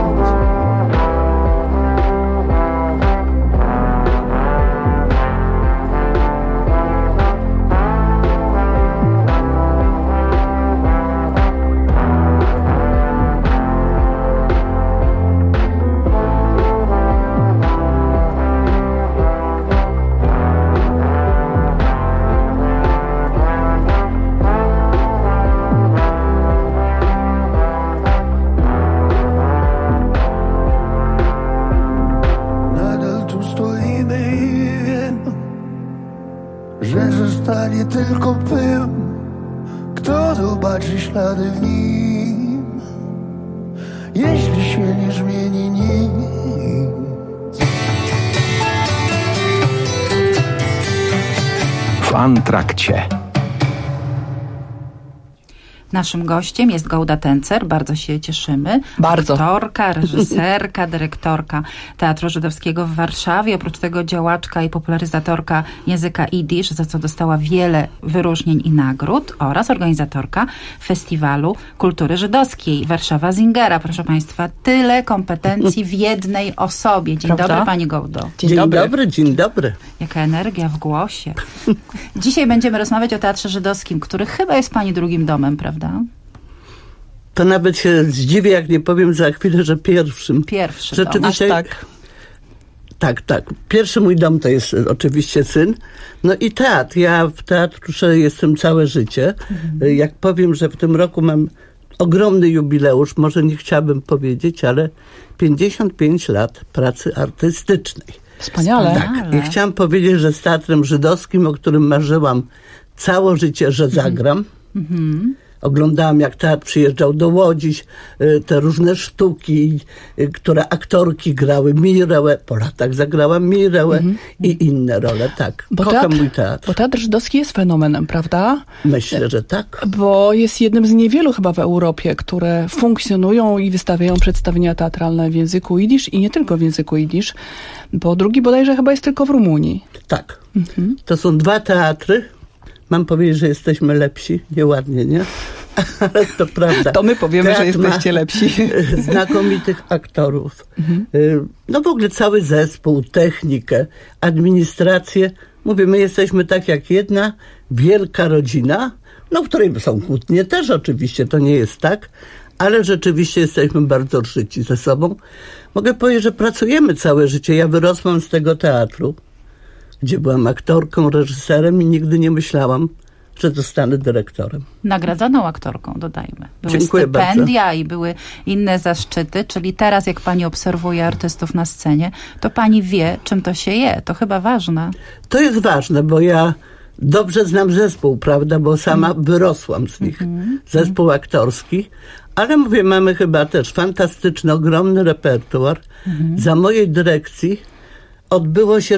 Nadal tu stoimy i wiem, że zostanie tylko pył. Kto zobaczy ślady w nim, jeśli się nie zmieni nic? W Antrakcie. Naszym gościem jest Gołda Tencer, bardzo się cieszymy. Bardzo. Aktorka, reżyserka, dyrektorka Teatru Żydowskiego w Warszawie, oprócz tego działaczka i popularyzatorka języka jidysz, za co dostała wiele wyróżnień i nagród, oraz organizatorka Festiwalu Kultury Żydowskiej Warszawa Zingera. Proszę Państwa, tyle kompetencji w jednej osobie. Dzień dobry, Pani Gołdo. Dzień dobry, dzień dobry. Jaka energia w głosie. Dzisiaj będziemy rozmawiać o Teatrze Żydowskim, który chyba jest Pani drugim domem, prawda? To nawet się zdziwię, jak nie powiem za chwilę, że pierwszym. Pierwszy rzeczywiście, dom. Tak. Pierwszy mój dom to jest oczywiście syn. No i teatr. Ja w teatrze jestem całe życie. Jak powiem, że w tym roku mam ogromny jubileusz, może nie chciałabym powiedzieć, ale 55 lat pracy artystycznej. Wspaniale. Tak. I chciałam powiedzieć, że z Teatrem Żydowskim, o którym marzyłam całe życie, że zagram. Oglądałam, jak teatr przyjeżdżał do Łodzi, te różne sztuki, które aktorki grały. Mirełę, po latach zagrałam Mirełę i inne role. Tak, kocham mój teatr. Bo Teatr Żydowski jest fenomenem, prawda? Myślę, że tak. Bo jest jednym z niewielu chyba w Europie, które funkcjonują i wystawiają przedstawienia teatralne w języku jidysz i nie tylko w języku jidysz, bo drugi bodajże chyba jest tylko w Rumunii. Tak. To są 2 teatry. Mam powiedzieć, że jesteśmy lepsi. Nieładnie, nie? Ale to prawda. To my powiemy, teatr, że jesteście lepsi. Znakomitych aktorów. No w ogóle cały zespół, technikę, administrację. Mówię, my jesteśmy tak jak jedna wielka rodzina, no w której są kłótnie też oczywiście, to nie jest tak, ale rzeczywiście jesteśmy bardzo życi ze sobą. Mogę powiedzieć, że pracujemy całe życie. Ja wyrosłam z tego teatru, gdzie byłam aktorką, reżyserem i nigdy nie myślałam, że zostanę dyrektorem. Nagradzaną aktorką, dodajmy. Były Dziękuję stypendia bardzo. I były inne zaszczyty, czyli teraz jak pani obserwuje artystów na scenie, to pani wie, czym to się je. To chyba ważne. To jest ważne, bo ja dobrze znam zespół, prawda, bo sama wyrosłam z nich. Zespół aktorski, ale mówię, mamy chyba też fantastyczny, ogromny repertuar. Za mojej dyrekcji odbyło się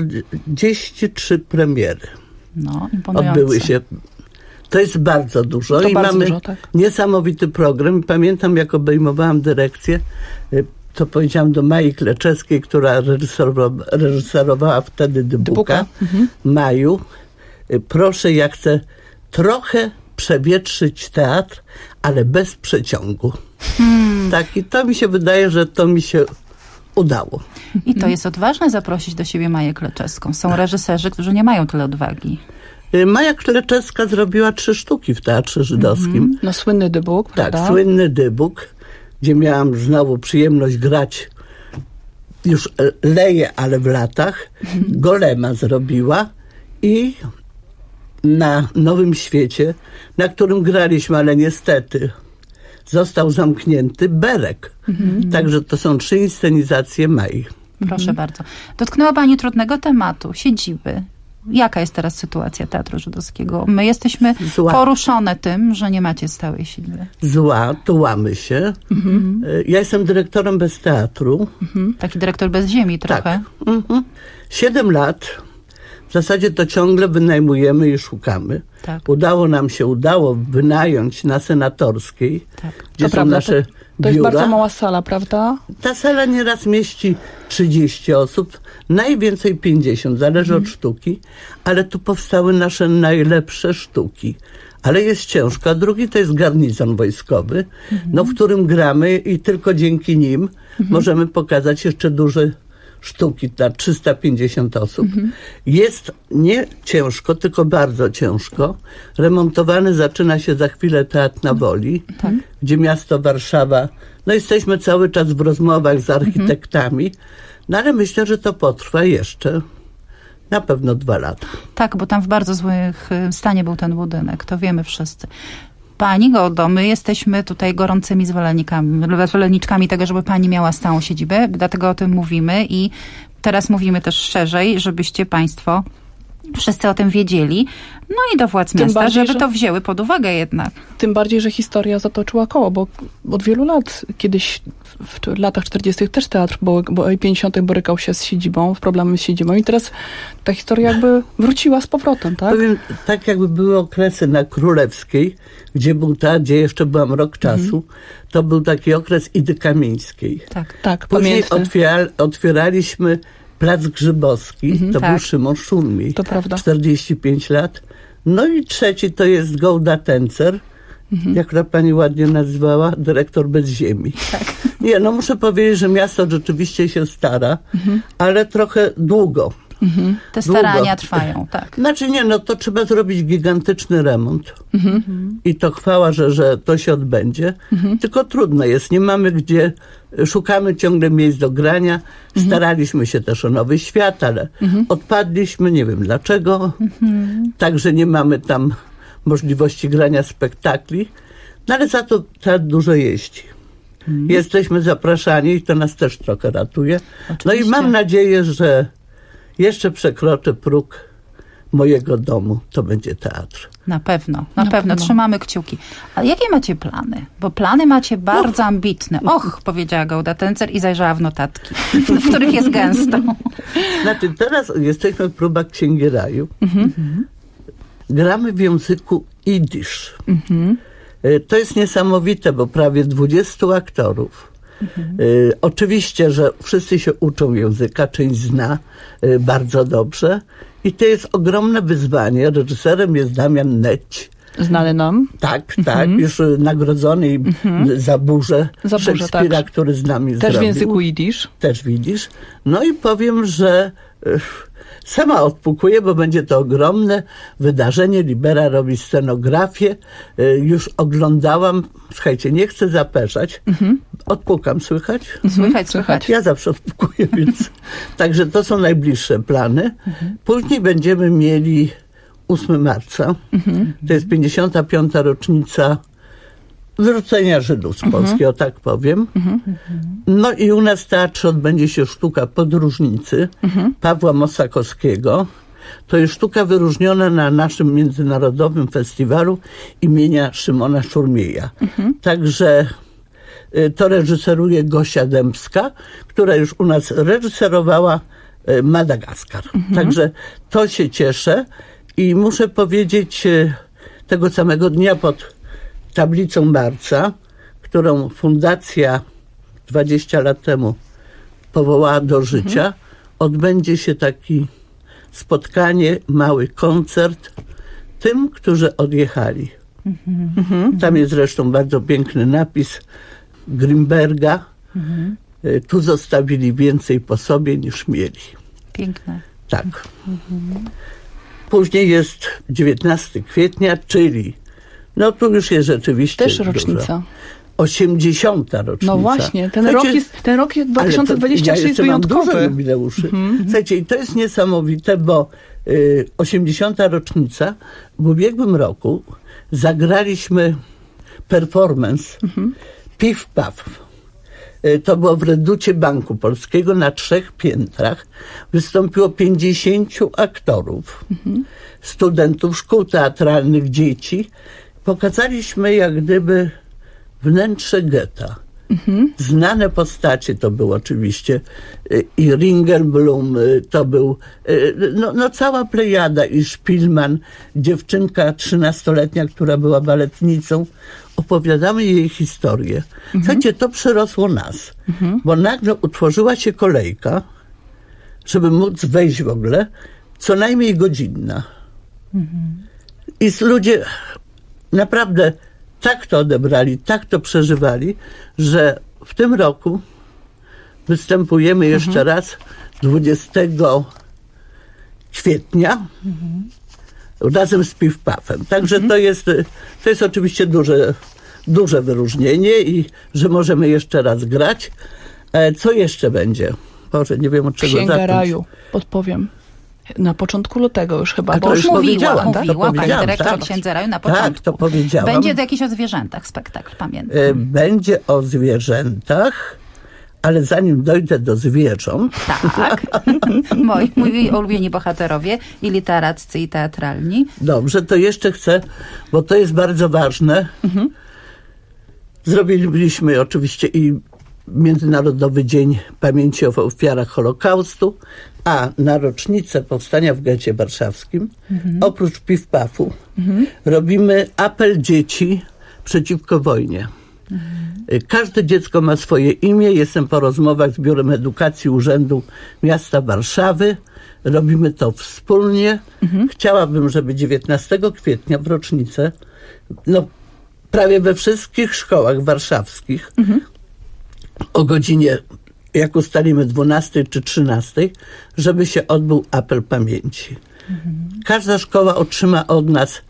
43 premiery. No, imponujące. Odbyły się. To jest bardzo dużo. To i bardzo mamy dużo, tak. niesamowity program. Pamiętam, jak obejmowałam dyrekcję, to powiedziałam do Mai Kleczewskiej, która reżyserowała wtedy Dybuka. Maju, proszę, ja chcę trochę przewietrzyć teatr, ale bez przeciągu. Tak, i to mi się wydaje, że to mi się udało. I to jest odważne zaprosić do siebie Maję Kleczewską. Są reżyserzy, którzy nie mają tyle odwagi. Maja Kleczewska zrobiła 3 sztuki w Teatrze Żydowskim. No słynny Dybuk, prawda? Tak, słynny Dybuk, gdzie miałam znowu przyjemność grać, już leję, ale w latach. Golema zrobiła i na Nowym Świecie, na którym graliśmy, ale niestety został zamknięty, Berek. Także to są 3 inscenizacje Mai. Proszę bardzo. Dotknęła pani trudnego tematu, siedziby. Jaka jest teraz sytuacja Teatru Żydowskiego? My jesteśmy poruszone tym, że nie macie stałej siedziby. Zła, tułamy się. Ja jestem dyrektorem bez teatru. Taki dyrektor bez ziemi trochę. Tak. 7 lat. W zasadzie to ciągle wynajmujemy i szukamy. Tak. Udało wynająć na Senatorskiej, gdzie są nasze biura. To jest bardzo mała sala, prawda? Ta sala nieraz mieści 30 osób, najwięcej 50, zależy od sztuki, ale tu powstały nasze najlepsze sztuki. Ale jest ciężko, a drugi to jest garnizon wojskowy, no, w którym gramy i tylko dzięki nim możemy pokazać jeszcze duże sztuki na 350 osób. Jest nie ciężko, tylko bardzo ciężko. Remontowany zaczyna się za chwilę Teatr na Woli, gdzie miasto Warszawa, no jesteśmy cały czas w rozmowach z architektami, no ale myślę, że to potrwa jeszcze na pewno 2 lata. Tak, bo tam w bardzo złym stanie był ten budynek, to wiemy wszyscy. Pani Goldo, my jesteśmy tutaj gorącymi zwolenniczkami tego, żeby pani miała stałą siedzibę, dlatego o tym mówimy i teraz mówimy też szerzej, żebyście państwo Wszyscy o tym wiedzieli. No i do władz miasta, żeby to wzięły pod uwagę jednak. Tym bardziej, że historia zatoczyła koło, bo od wielu lat, kiedyś w latach 40. też teatr, bo 50. borykał się z siedzibą, problemem z siedzibą i teraz ta historia jakby wróciła z powrotem, tak? Powiem, tak jakby były okresy na Królewskiej, gdzie jeszcze byłam rok czasu, to był taki okres Idy Kamieńskiej. Tak, później otwieraliśmy Plac Grzybowski, to był Szymon Szurmij, to prawda. 45 lat. No i trzeci to jest Gołda Tencer, jak ta pani ładnie nazywała, dyrektor bez ziemi. Nie, no muszę powiedzieć, że miasto rzeczywiście się stara, ale trochę długo. Te starania trwają, tak. Znaczy nie, no to trzeba zrobić gigantyczny remont. I to chwała, że to się odbędzie. Tylko trudno jest, nie mamy gdzie, szukamy ciągle miejsc do grania. Staraliśmy się też o Nowy Świat, ale odpadliśmy, nie wiem dlaczego. Także nie mamy tam możliwości grania spektakli. No ale za to tak dużo jeździ. Jesteśmy zapraszani i to nas też trochę ratuje. Oczywiście. No i mam nadzieję, że jeszcze przekroczę próg mojego domu. To będzie teatr. Na pewno. Trzymamy kciuki. A jakie macie plany? Bo plany macie bardzo ambitne. Powiedziała Gołda Tencer i zajrzała w notatki, w których jest gęsto. Znaczy, teraz jesteśmy w próbach Księgi Raju. Gramy w języku jidysz. To jest niesamowite, bo prawie 20 aktorów. Oczywiście, że wszyscy się uczą języka, część zna bardzo dobrze i to jest ogromne wyzwanie. Reżyserem jest Damian Neć. Znany nam. Tak, już nagrodzony za burzę Szekspira, który z nami też zrobił. W języku jidysz. Też widzisz. No i powiem, że sama odpukuję, bo będzie to ogromne wydarzenie. Libera robi scenografię. Już oglądałam. Słuchajcie, nie chcę zapeszać. Odpukam, słychać? Słychać. Ja zawsze odpukuję, więc... Także to są najbliższe plany. Później będziemy mieli 8 marca. To jest 55. rocznica wyrzucenia Żydów z Polski, o tak powiem. No i u nas w teatrze odbędzie się sztuka Podróżnicy Pawła Mosakowskiego. To jest sztuka wyróżniona na naszym międzynarodowym festiwalu imienia Szymona Szurmieja. Także to reżyseruje Gosia Dębska, która już u nas reżyserowała Madagaskar. Także to się cieszę i muszę powiedzieć, tego samego dnia pod tablicą marca, którą fundacja 20 lat temu powołała do życia, odbędzie się taki spotkanie, mały koncert tym, którzy odjechali. Tam jest zresztą bardzo piękny napis Grimberga. Tu zostawili więcej po sobie niż mieli. Piękne. Tak. Później jest 19 kwietnia, czyli no tu już jest rzeczywiście też rocznica. Dużo. 80. rocznica. No właśnie, ten rok 2023 jest wyjątkowy. Dużo jubileuszy. Słuchajcie, i to jest niesamowite, bo 80. rocznica, w ubiegłym roku zagraliśmy performance Piw Paw. To było w Reducie Banku Polskiego na 3 piętrach. Wystąpiło 50 aktorów, studentów szkół teatralnych, dzieci. Pokazaliśmy jak gdyby wnętrze getta. Znane postacie to był oczywiście i Ringelblum, to był no cała plejada i Szpilman, dziewczynka 13-letnia, która była baletnicą. Opowiadamy jej historię. Słuchajcie, to przerosło nas, bo nagle utworzyła się kolejka, żeby móc wejść w ogóle, co najmniej godzinna. I ludzie naprawdę tak to odebrali, tak to przeżywali, że w tym roku występujemy jeszcze raz 20 kwietnia razem z Piw Pawem. Także to jest oczywiście duże wyróżnienie i że możemy jeszcze raz grać. Co jeszcze będzie? Boże, nie wiem od czego Księga zacząć. Raju, podpowiem. Na początku lutego już chyba. Bo już mówiła pani dyrektor tak. Księdze Raju na początku. Tak, to powiedziałam. Będzie jakiś o zwierzętach spektakl, pamiętam. Będzie o zwierzętach, Ale zanim dojdę do zwierząt... Tak. Moi ulubieni bohaterowie i literaccy, i teatralni. Dobrze, to jeszcze chcę, bo to jest bardzo ważne. Zrobiliśmy oczywiście i Międzynarodowy Dzień Pamięci o Ofiarach Holokaustu, a na rocznicę powstania w getcie warszawskim, oprócz piw-pafu, robimy apel dzieci przeciwko wojnie. Każde dziecko ma swoje imię. Jestem po rozmowach z Biurem Edukacji Urzędu Miasta Warszawy. Robimy to wspólnie. Chciałabym, żeby 19 kwietnia w rocznicę, prawie we wszystkich szkołach warszawskich o godzinie, jak ustalimy, 12 czy 13, żeby się odbył apel pamięci. Każda szkoła otrzyma od nas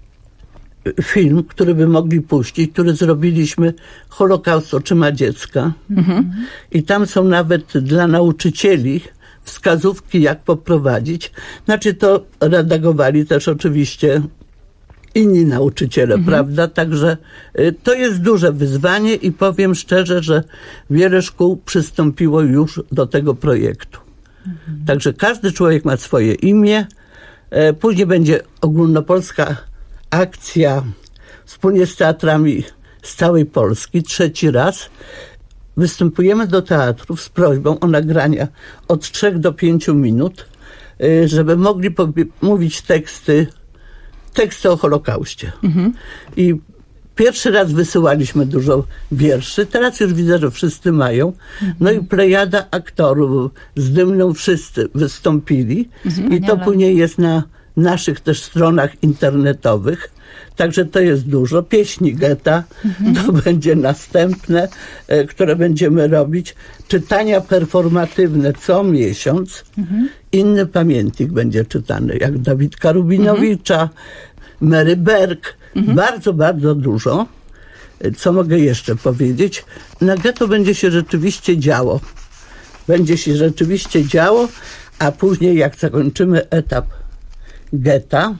film, który by mogli puścić, który zrobiliśmy, Holokaust oczyma dziecka. I tam są nawet dla nauczycieli wskazówki, jak poprowadzić. Znaczy to redagowali też oczywiście inni nauczyciele, prawda? Także to jest duże wyzwanie i powiem szczerze, że wiele szkół przystąpiło już do tego projektu. Także każdy człowiek ma swoje imię. Później będzie ogólnopolska akcja wspólnie z teatrami z całej Polski, 3. raz. Występujemy do teatrów z prośbą o nagrania od 3 do 5 minut, żeby mogli mówić teksty o Holokauście. I pierwszy raz wysyłaliśmy dużo wierszy, teraz już widzę, że wszyscy mają. No i plejada aktorów z Dymną wszyscy wystąpili i to później jest na naszych też stronach internetowych. Także to jest dużo. Pieśni getta to będzie następne, które będziemy robić. Czytania performatywne co miesiąc. Inny pamiętnik będzie czytany, jak Dawidka Rubinowicza, Mary Berg. Bardzo, bardzo dużo. Co mogę jeszcze powiedzieć? Na getto będzie się rzeczywiście działo. Będzie się rzeczywiście działo, a później jak zakończymy etap getta,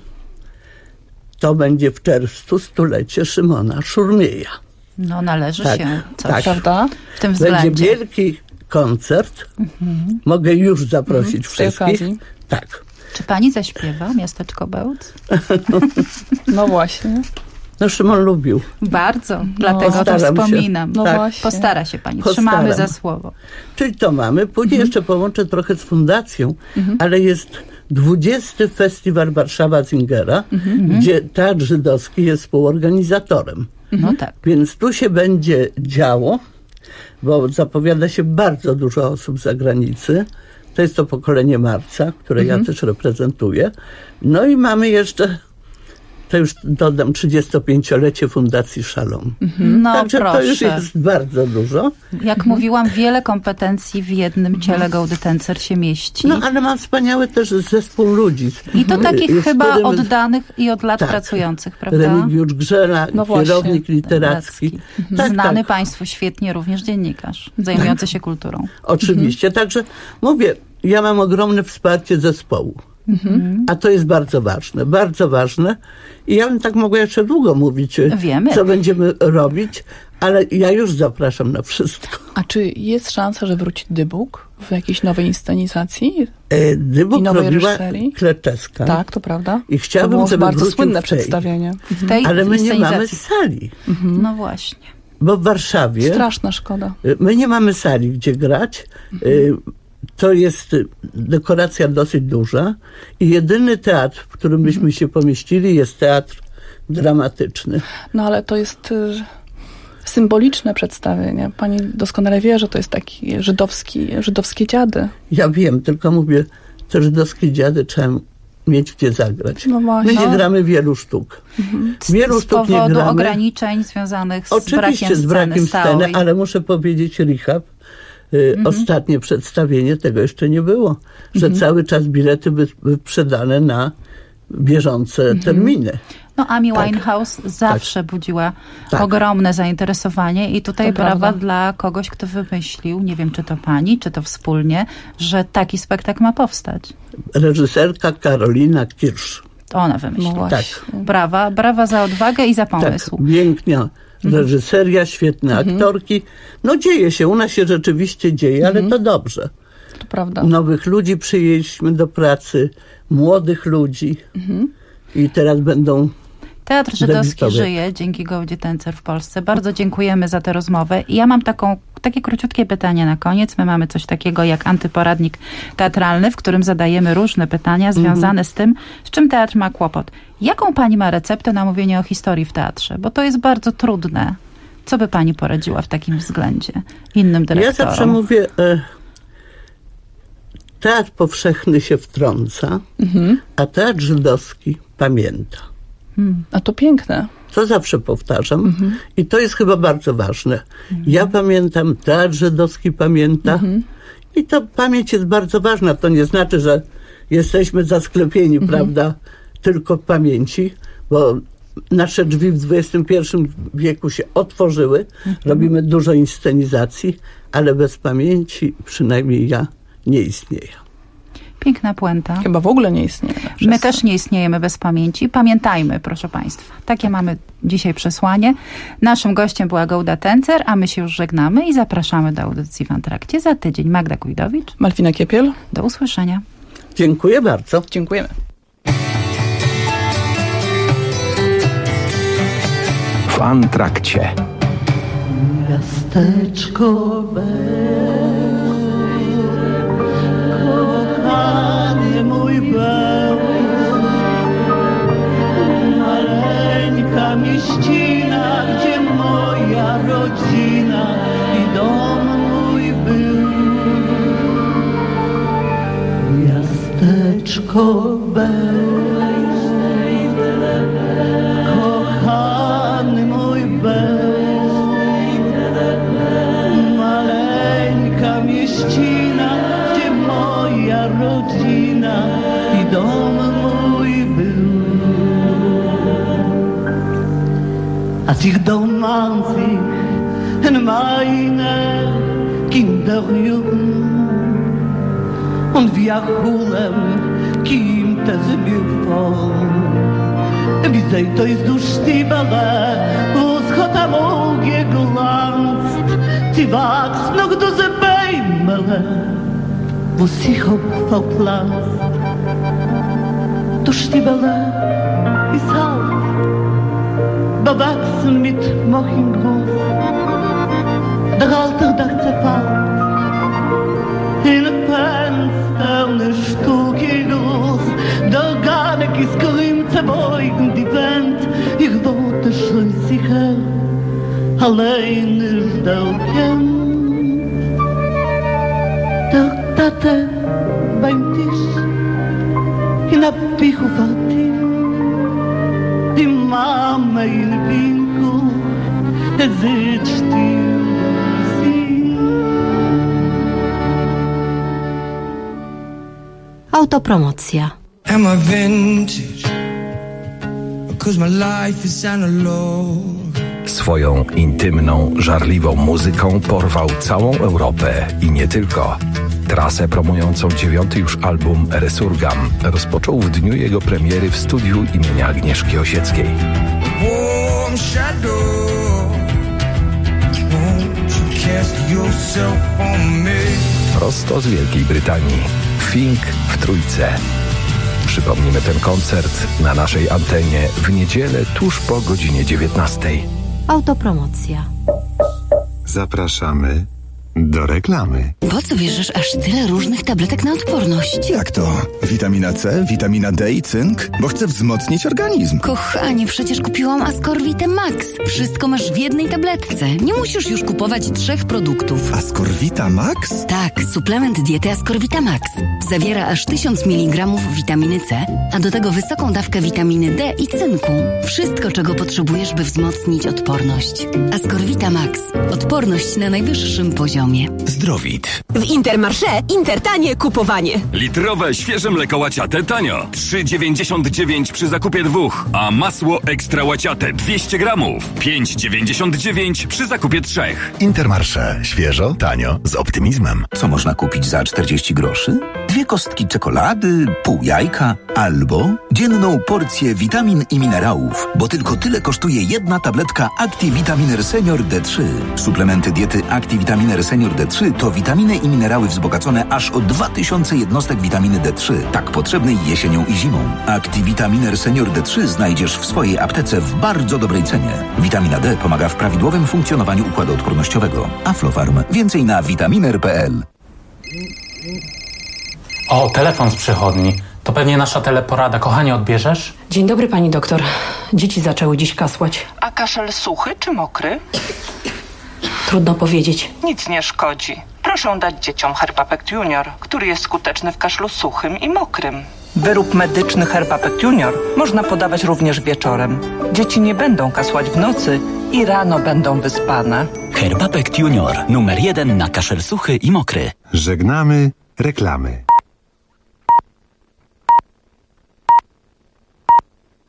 to będzie w czerwcu 100-lecie Szymona Szurmieja. No należy się coś, tak. prawda? W tym względzie. Będzie wielki koncert. Mogę już zaprosić wszystkich. Tak. Czy pani zaśpiewa Miasteczko Bełt? No właśnie. No Szymon lubił. Bardzo, dlatego to wspominam. No właśnie. Postara się pani, trzymamy za słowo. Czyli to mamy. Później jeszcze połączę trochę z fundacją, ale jest 20. Festiwal Warszawa Singera, gdzie Teatr Żydowski jest współorganizatorem. No tak. Więc tu się będzie działo, bo zapowiada się bardzo dużo osób z zagranicy. To jest to pokolenie marca, które ja też reprezentuję. No i mamy jeszcze, to już dodam, 35-lecie Fundacji Szalom. No także proszę. to już jest bardzo dużo. Jak mówiłam, wiele kompetencji w jednym ciele Gaudytencer się mieści. No ale mam wspaniały też zespół ludzi. I to takich chyba oddanych i od lat pracujących, prawda? Remigiusz Grzela, kierownik literacki. Znany państwu świetnie również dziennikarz, zajmujący się kulturą. Oczywiście, także mówię, ja mam ogromne wsparcie zespołu. A to jest bardzo ważne, bardzo ważne. I ja bym tak mogła jeszcze długo mówić, co będziemy robić, ale ja już zapraszam na wszystko. A czy jest szansa, że wróci Dybuk w jakiejś nowej inscenizacji? Dybuk robiła Kleczewska. Tak, to prawda. I chciałabym, to było żeby bardzo wrócił słynne przedstawienie. Ale my nie mamy sali. No właśnie. Bo w Warszawie... Straszna szkoda. My nie mamy sali, gdzie grać. To jest dekoracja dosyć duża i jedyny teatr, w którym byśmy się pomieścili, jest teatr dramatyczny. No ale to jest symboliczne przedstawienie. Pani doskonale wie, że to jest taki żydowskie dziady. Ja wiem, tylko mówię, te żydowskie dziady trzeba mieć gdzie zagrać. No właśnie. My nie gramy wielu sztuk. Wielu z sztuk nie powodu gramy. ograniczeń związanych z Oczywiście z brakiem sceny, ale muszę powiedzieć, Richard, ostatnie przedstawienie tego jeszcze nie było, że cały czas bilety wyprzedane na bieżące terminy. No Amy Winehouse zawsze budziła ogromne zainteresowanie i tutaj brawa dla kogoś, kto wymyślił, nie wiem czy to pani, czy to wspólnie, że taki spektakl ma powstać. Reżyserka Karolina Kirsch. To ona wymyśliła. Tak. Brawa za odwagę i za pomysł. Tak, pięknie reżyseria, świetne aktorki. No dzieje się, u nas się rzeczywiście dzieje, ale to dobrze. To prawda. Nowych ludzi przyjęliśmy do pracy, młodych ludzi i teraz będą... Teatr żydowski żyje dzięki Gołdzie Tencer w Polsce. Bardzo dziękujemy za tę rozmowę. I ja mam takie króciutkie pytanie na koniec. My mamy coś takiego jak antyporadnik teatralny, w którym zadajemy różne pytania związane z tym, z czym teatr ma kłopot. Jaką pani ma receptę na mówienie o historii w teatrze? Bo to jest bardzo trudne. Co by pani poradziła w takim względzie innym dyrektorom? Ja zawsze mówię, teatr powszechny się wtrąca, a teatr żydowski pamięta. A to piękne. To zawsze powtarzam i to jest chyba bardzo ważne. Ja pamiętam, teatr żydowski pamięta i to pamięć jest bardzo ważna. To nie znaczy, że jesteśmy zasklepieni, prawda, tylko w pamięci, bo nasze drzwi w XXI wieku się otworzyły, robimy dużo inscenizacji, ale bez pamięci, przynajmniej ja, nie istnieję. Piękna puenta. Chyba w ogóle nie istnieje. My też nie istniejemy bez pamięci. Pamiętajmy, proszę państwa. Takie mamy dzisiaj przesłanie. Naszym gościem była Gołda Tencer, a my się już żegnamy i zapraszamy do audycji w Antrakcie za tydzień. Magda Gujdowicz. Malwina Kiepiel. Do usłyszenia. Dziękuję bardzo. Dziękujemy. W Antrakcie. Miasteczko kochany mój był, maleńka mieścina, gdzie moja rodzina i dom mój był. Miasteczko kochany mój był, maleńka mieścina, gdzie moja rodzina i dom mój był. Als ich damals in meine Kinderjugend und wir Hulem kimt es mir vor, wie seid euch du Stiebele, wo's hat am Auge glanzt, sie wächst noch du se Beimele, wo sich hab verpflanzt. Du Stiebele ist halt bewachsen mit Mochingroß, der Alter dacht zerfällt, in ein Fenster ne Stücke groß, der Garnek ist grün zerbeugen die Wand, ich wollte schon sicher, allein ist der Kind. Der Tate beim Tisch, in der Pichu vertieft, die Mama in den Winkel, sitzt still sie. Autopromocja. Am I vintage? Cause my life is analog. Swoją intymną, żarliwą muzyką porwał całą Europę i nie tylko. Trasę promującą 9. już album Resurgam rozpoczął w dniu jego premiery w studiu imienia Agnieszki Osieckiej. Warm shadow, won't you cast yourself on me? Prosto z Wielkiej Brytanii. Fink w Trójce. Przypomnimy ten koncert na naszej antenie w niedzielę tuż po godzinie 19. Autopromocja. Zapraszamy do reklamy. Po co bierzesz aż tyle różnych tabletek na odporność? Jak to? Witamina C, witamina D i cynk? Bo chcę wzmocnić organizm. Kochanie, przecież kupiłam Ascorvite Max. Wszystko masz w jednej tabletce. Nie musisz już kupować 3 produktów. Ascorvita Max? Tak, suplement diety Ascorvita Max. Zawiera aż 1000 mg witaminy C, a do tego wysoką dawkę witaminy D i cynku. Wszystko, czego potrzebujesz, by wzmocnić odporność. Ascorvita Max. Odporność na najwyższym poziomie. Zdrowit. W Intermarché Intertanie kupowanie. Litrowe świeże mleko łaciate tanio. 3,99 przy zakupie 2. A masło ekstra łaciate 200 gramów. 5,99 przy zakupie 3. Intermarché. Świeżo, tanio, z optymizmem. Co można kupić za 40 groszy? 2 kostki czekolady, pół jajka albo dzienną porcję witamin i minerałów, bo tylko tyle kosztuje jedna tabletka ActiVitaminer Senior D3. Suplementy diety ActiVitaminer Senior D3 to witaminy i minerały wzbogacone aż o 2000 jednostek witaminy D3, tak potrzebnej jesienią i zimą. ActiVitaminer Senior D3 znajdziesz w swojej aptece w bardzo dobrej cenie. Witamina D pomaga w prawidłowym funkcjonowaniu układu odpornościowego. Aflofarm. Więcej na vitaminer.pl. O, telefon z przychodni. To pewnie nasza teleporada. Kochanie, odbierzesz? Dzień dobry, pani doktor. Dzieci zaczęły dziś kasłać. A kaszel suchy czy mokry? Trudno powiedzieć. Nic nie szkodzi. Proszę dać dzieciom Herbapect Junior, który jest skuteczny w kaszlu suchym i mokrym. Wyrób medyczny Herbapect Junior można podawać również wieczorem. Dzieci nie będą kasłać w nocy i rano będą wyspane. Herbapect Junior, numer 1 na kaszel suchy i mokry. Żegnamy reklamy.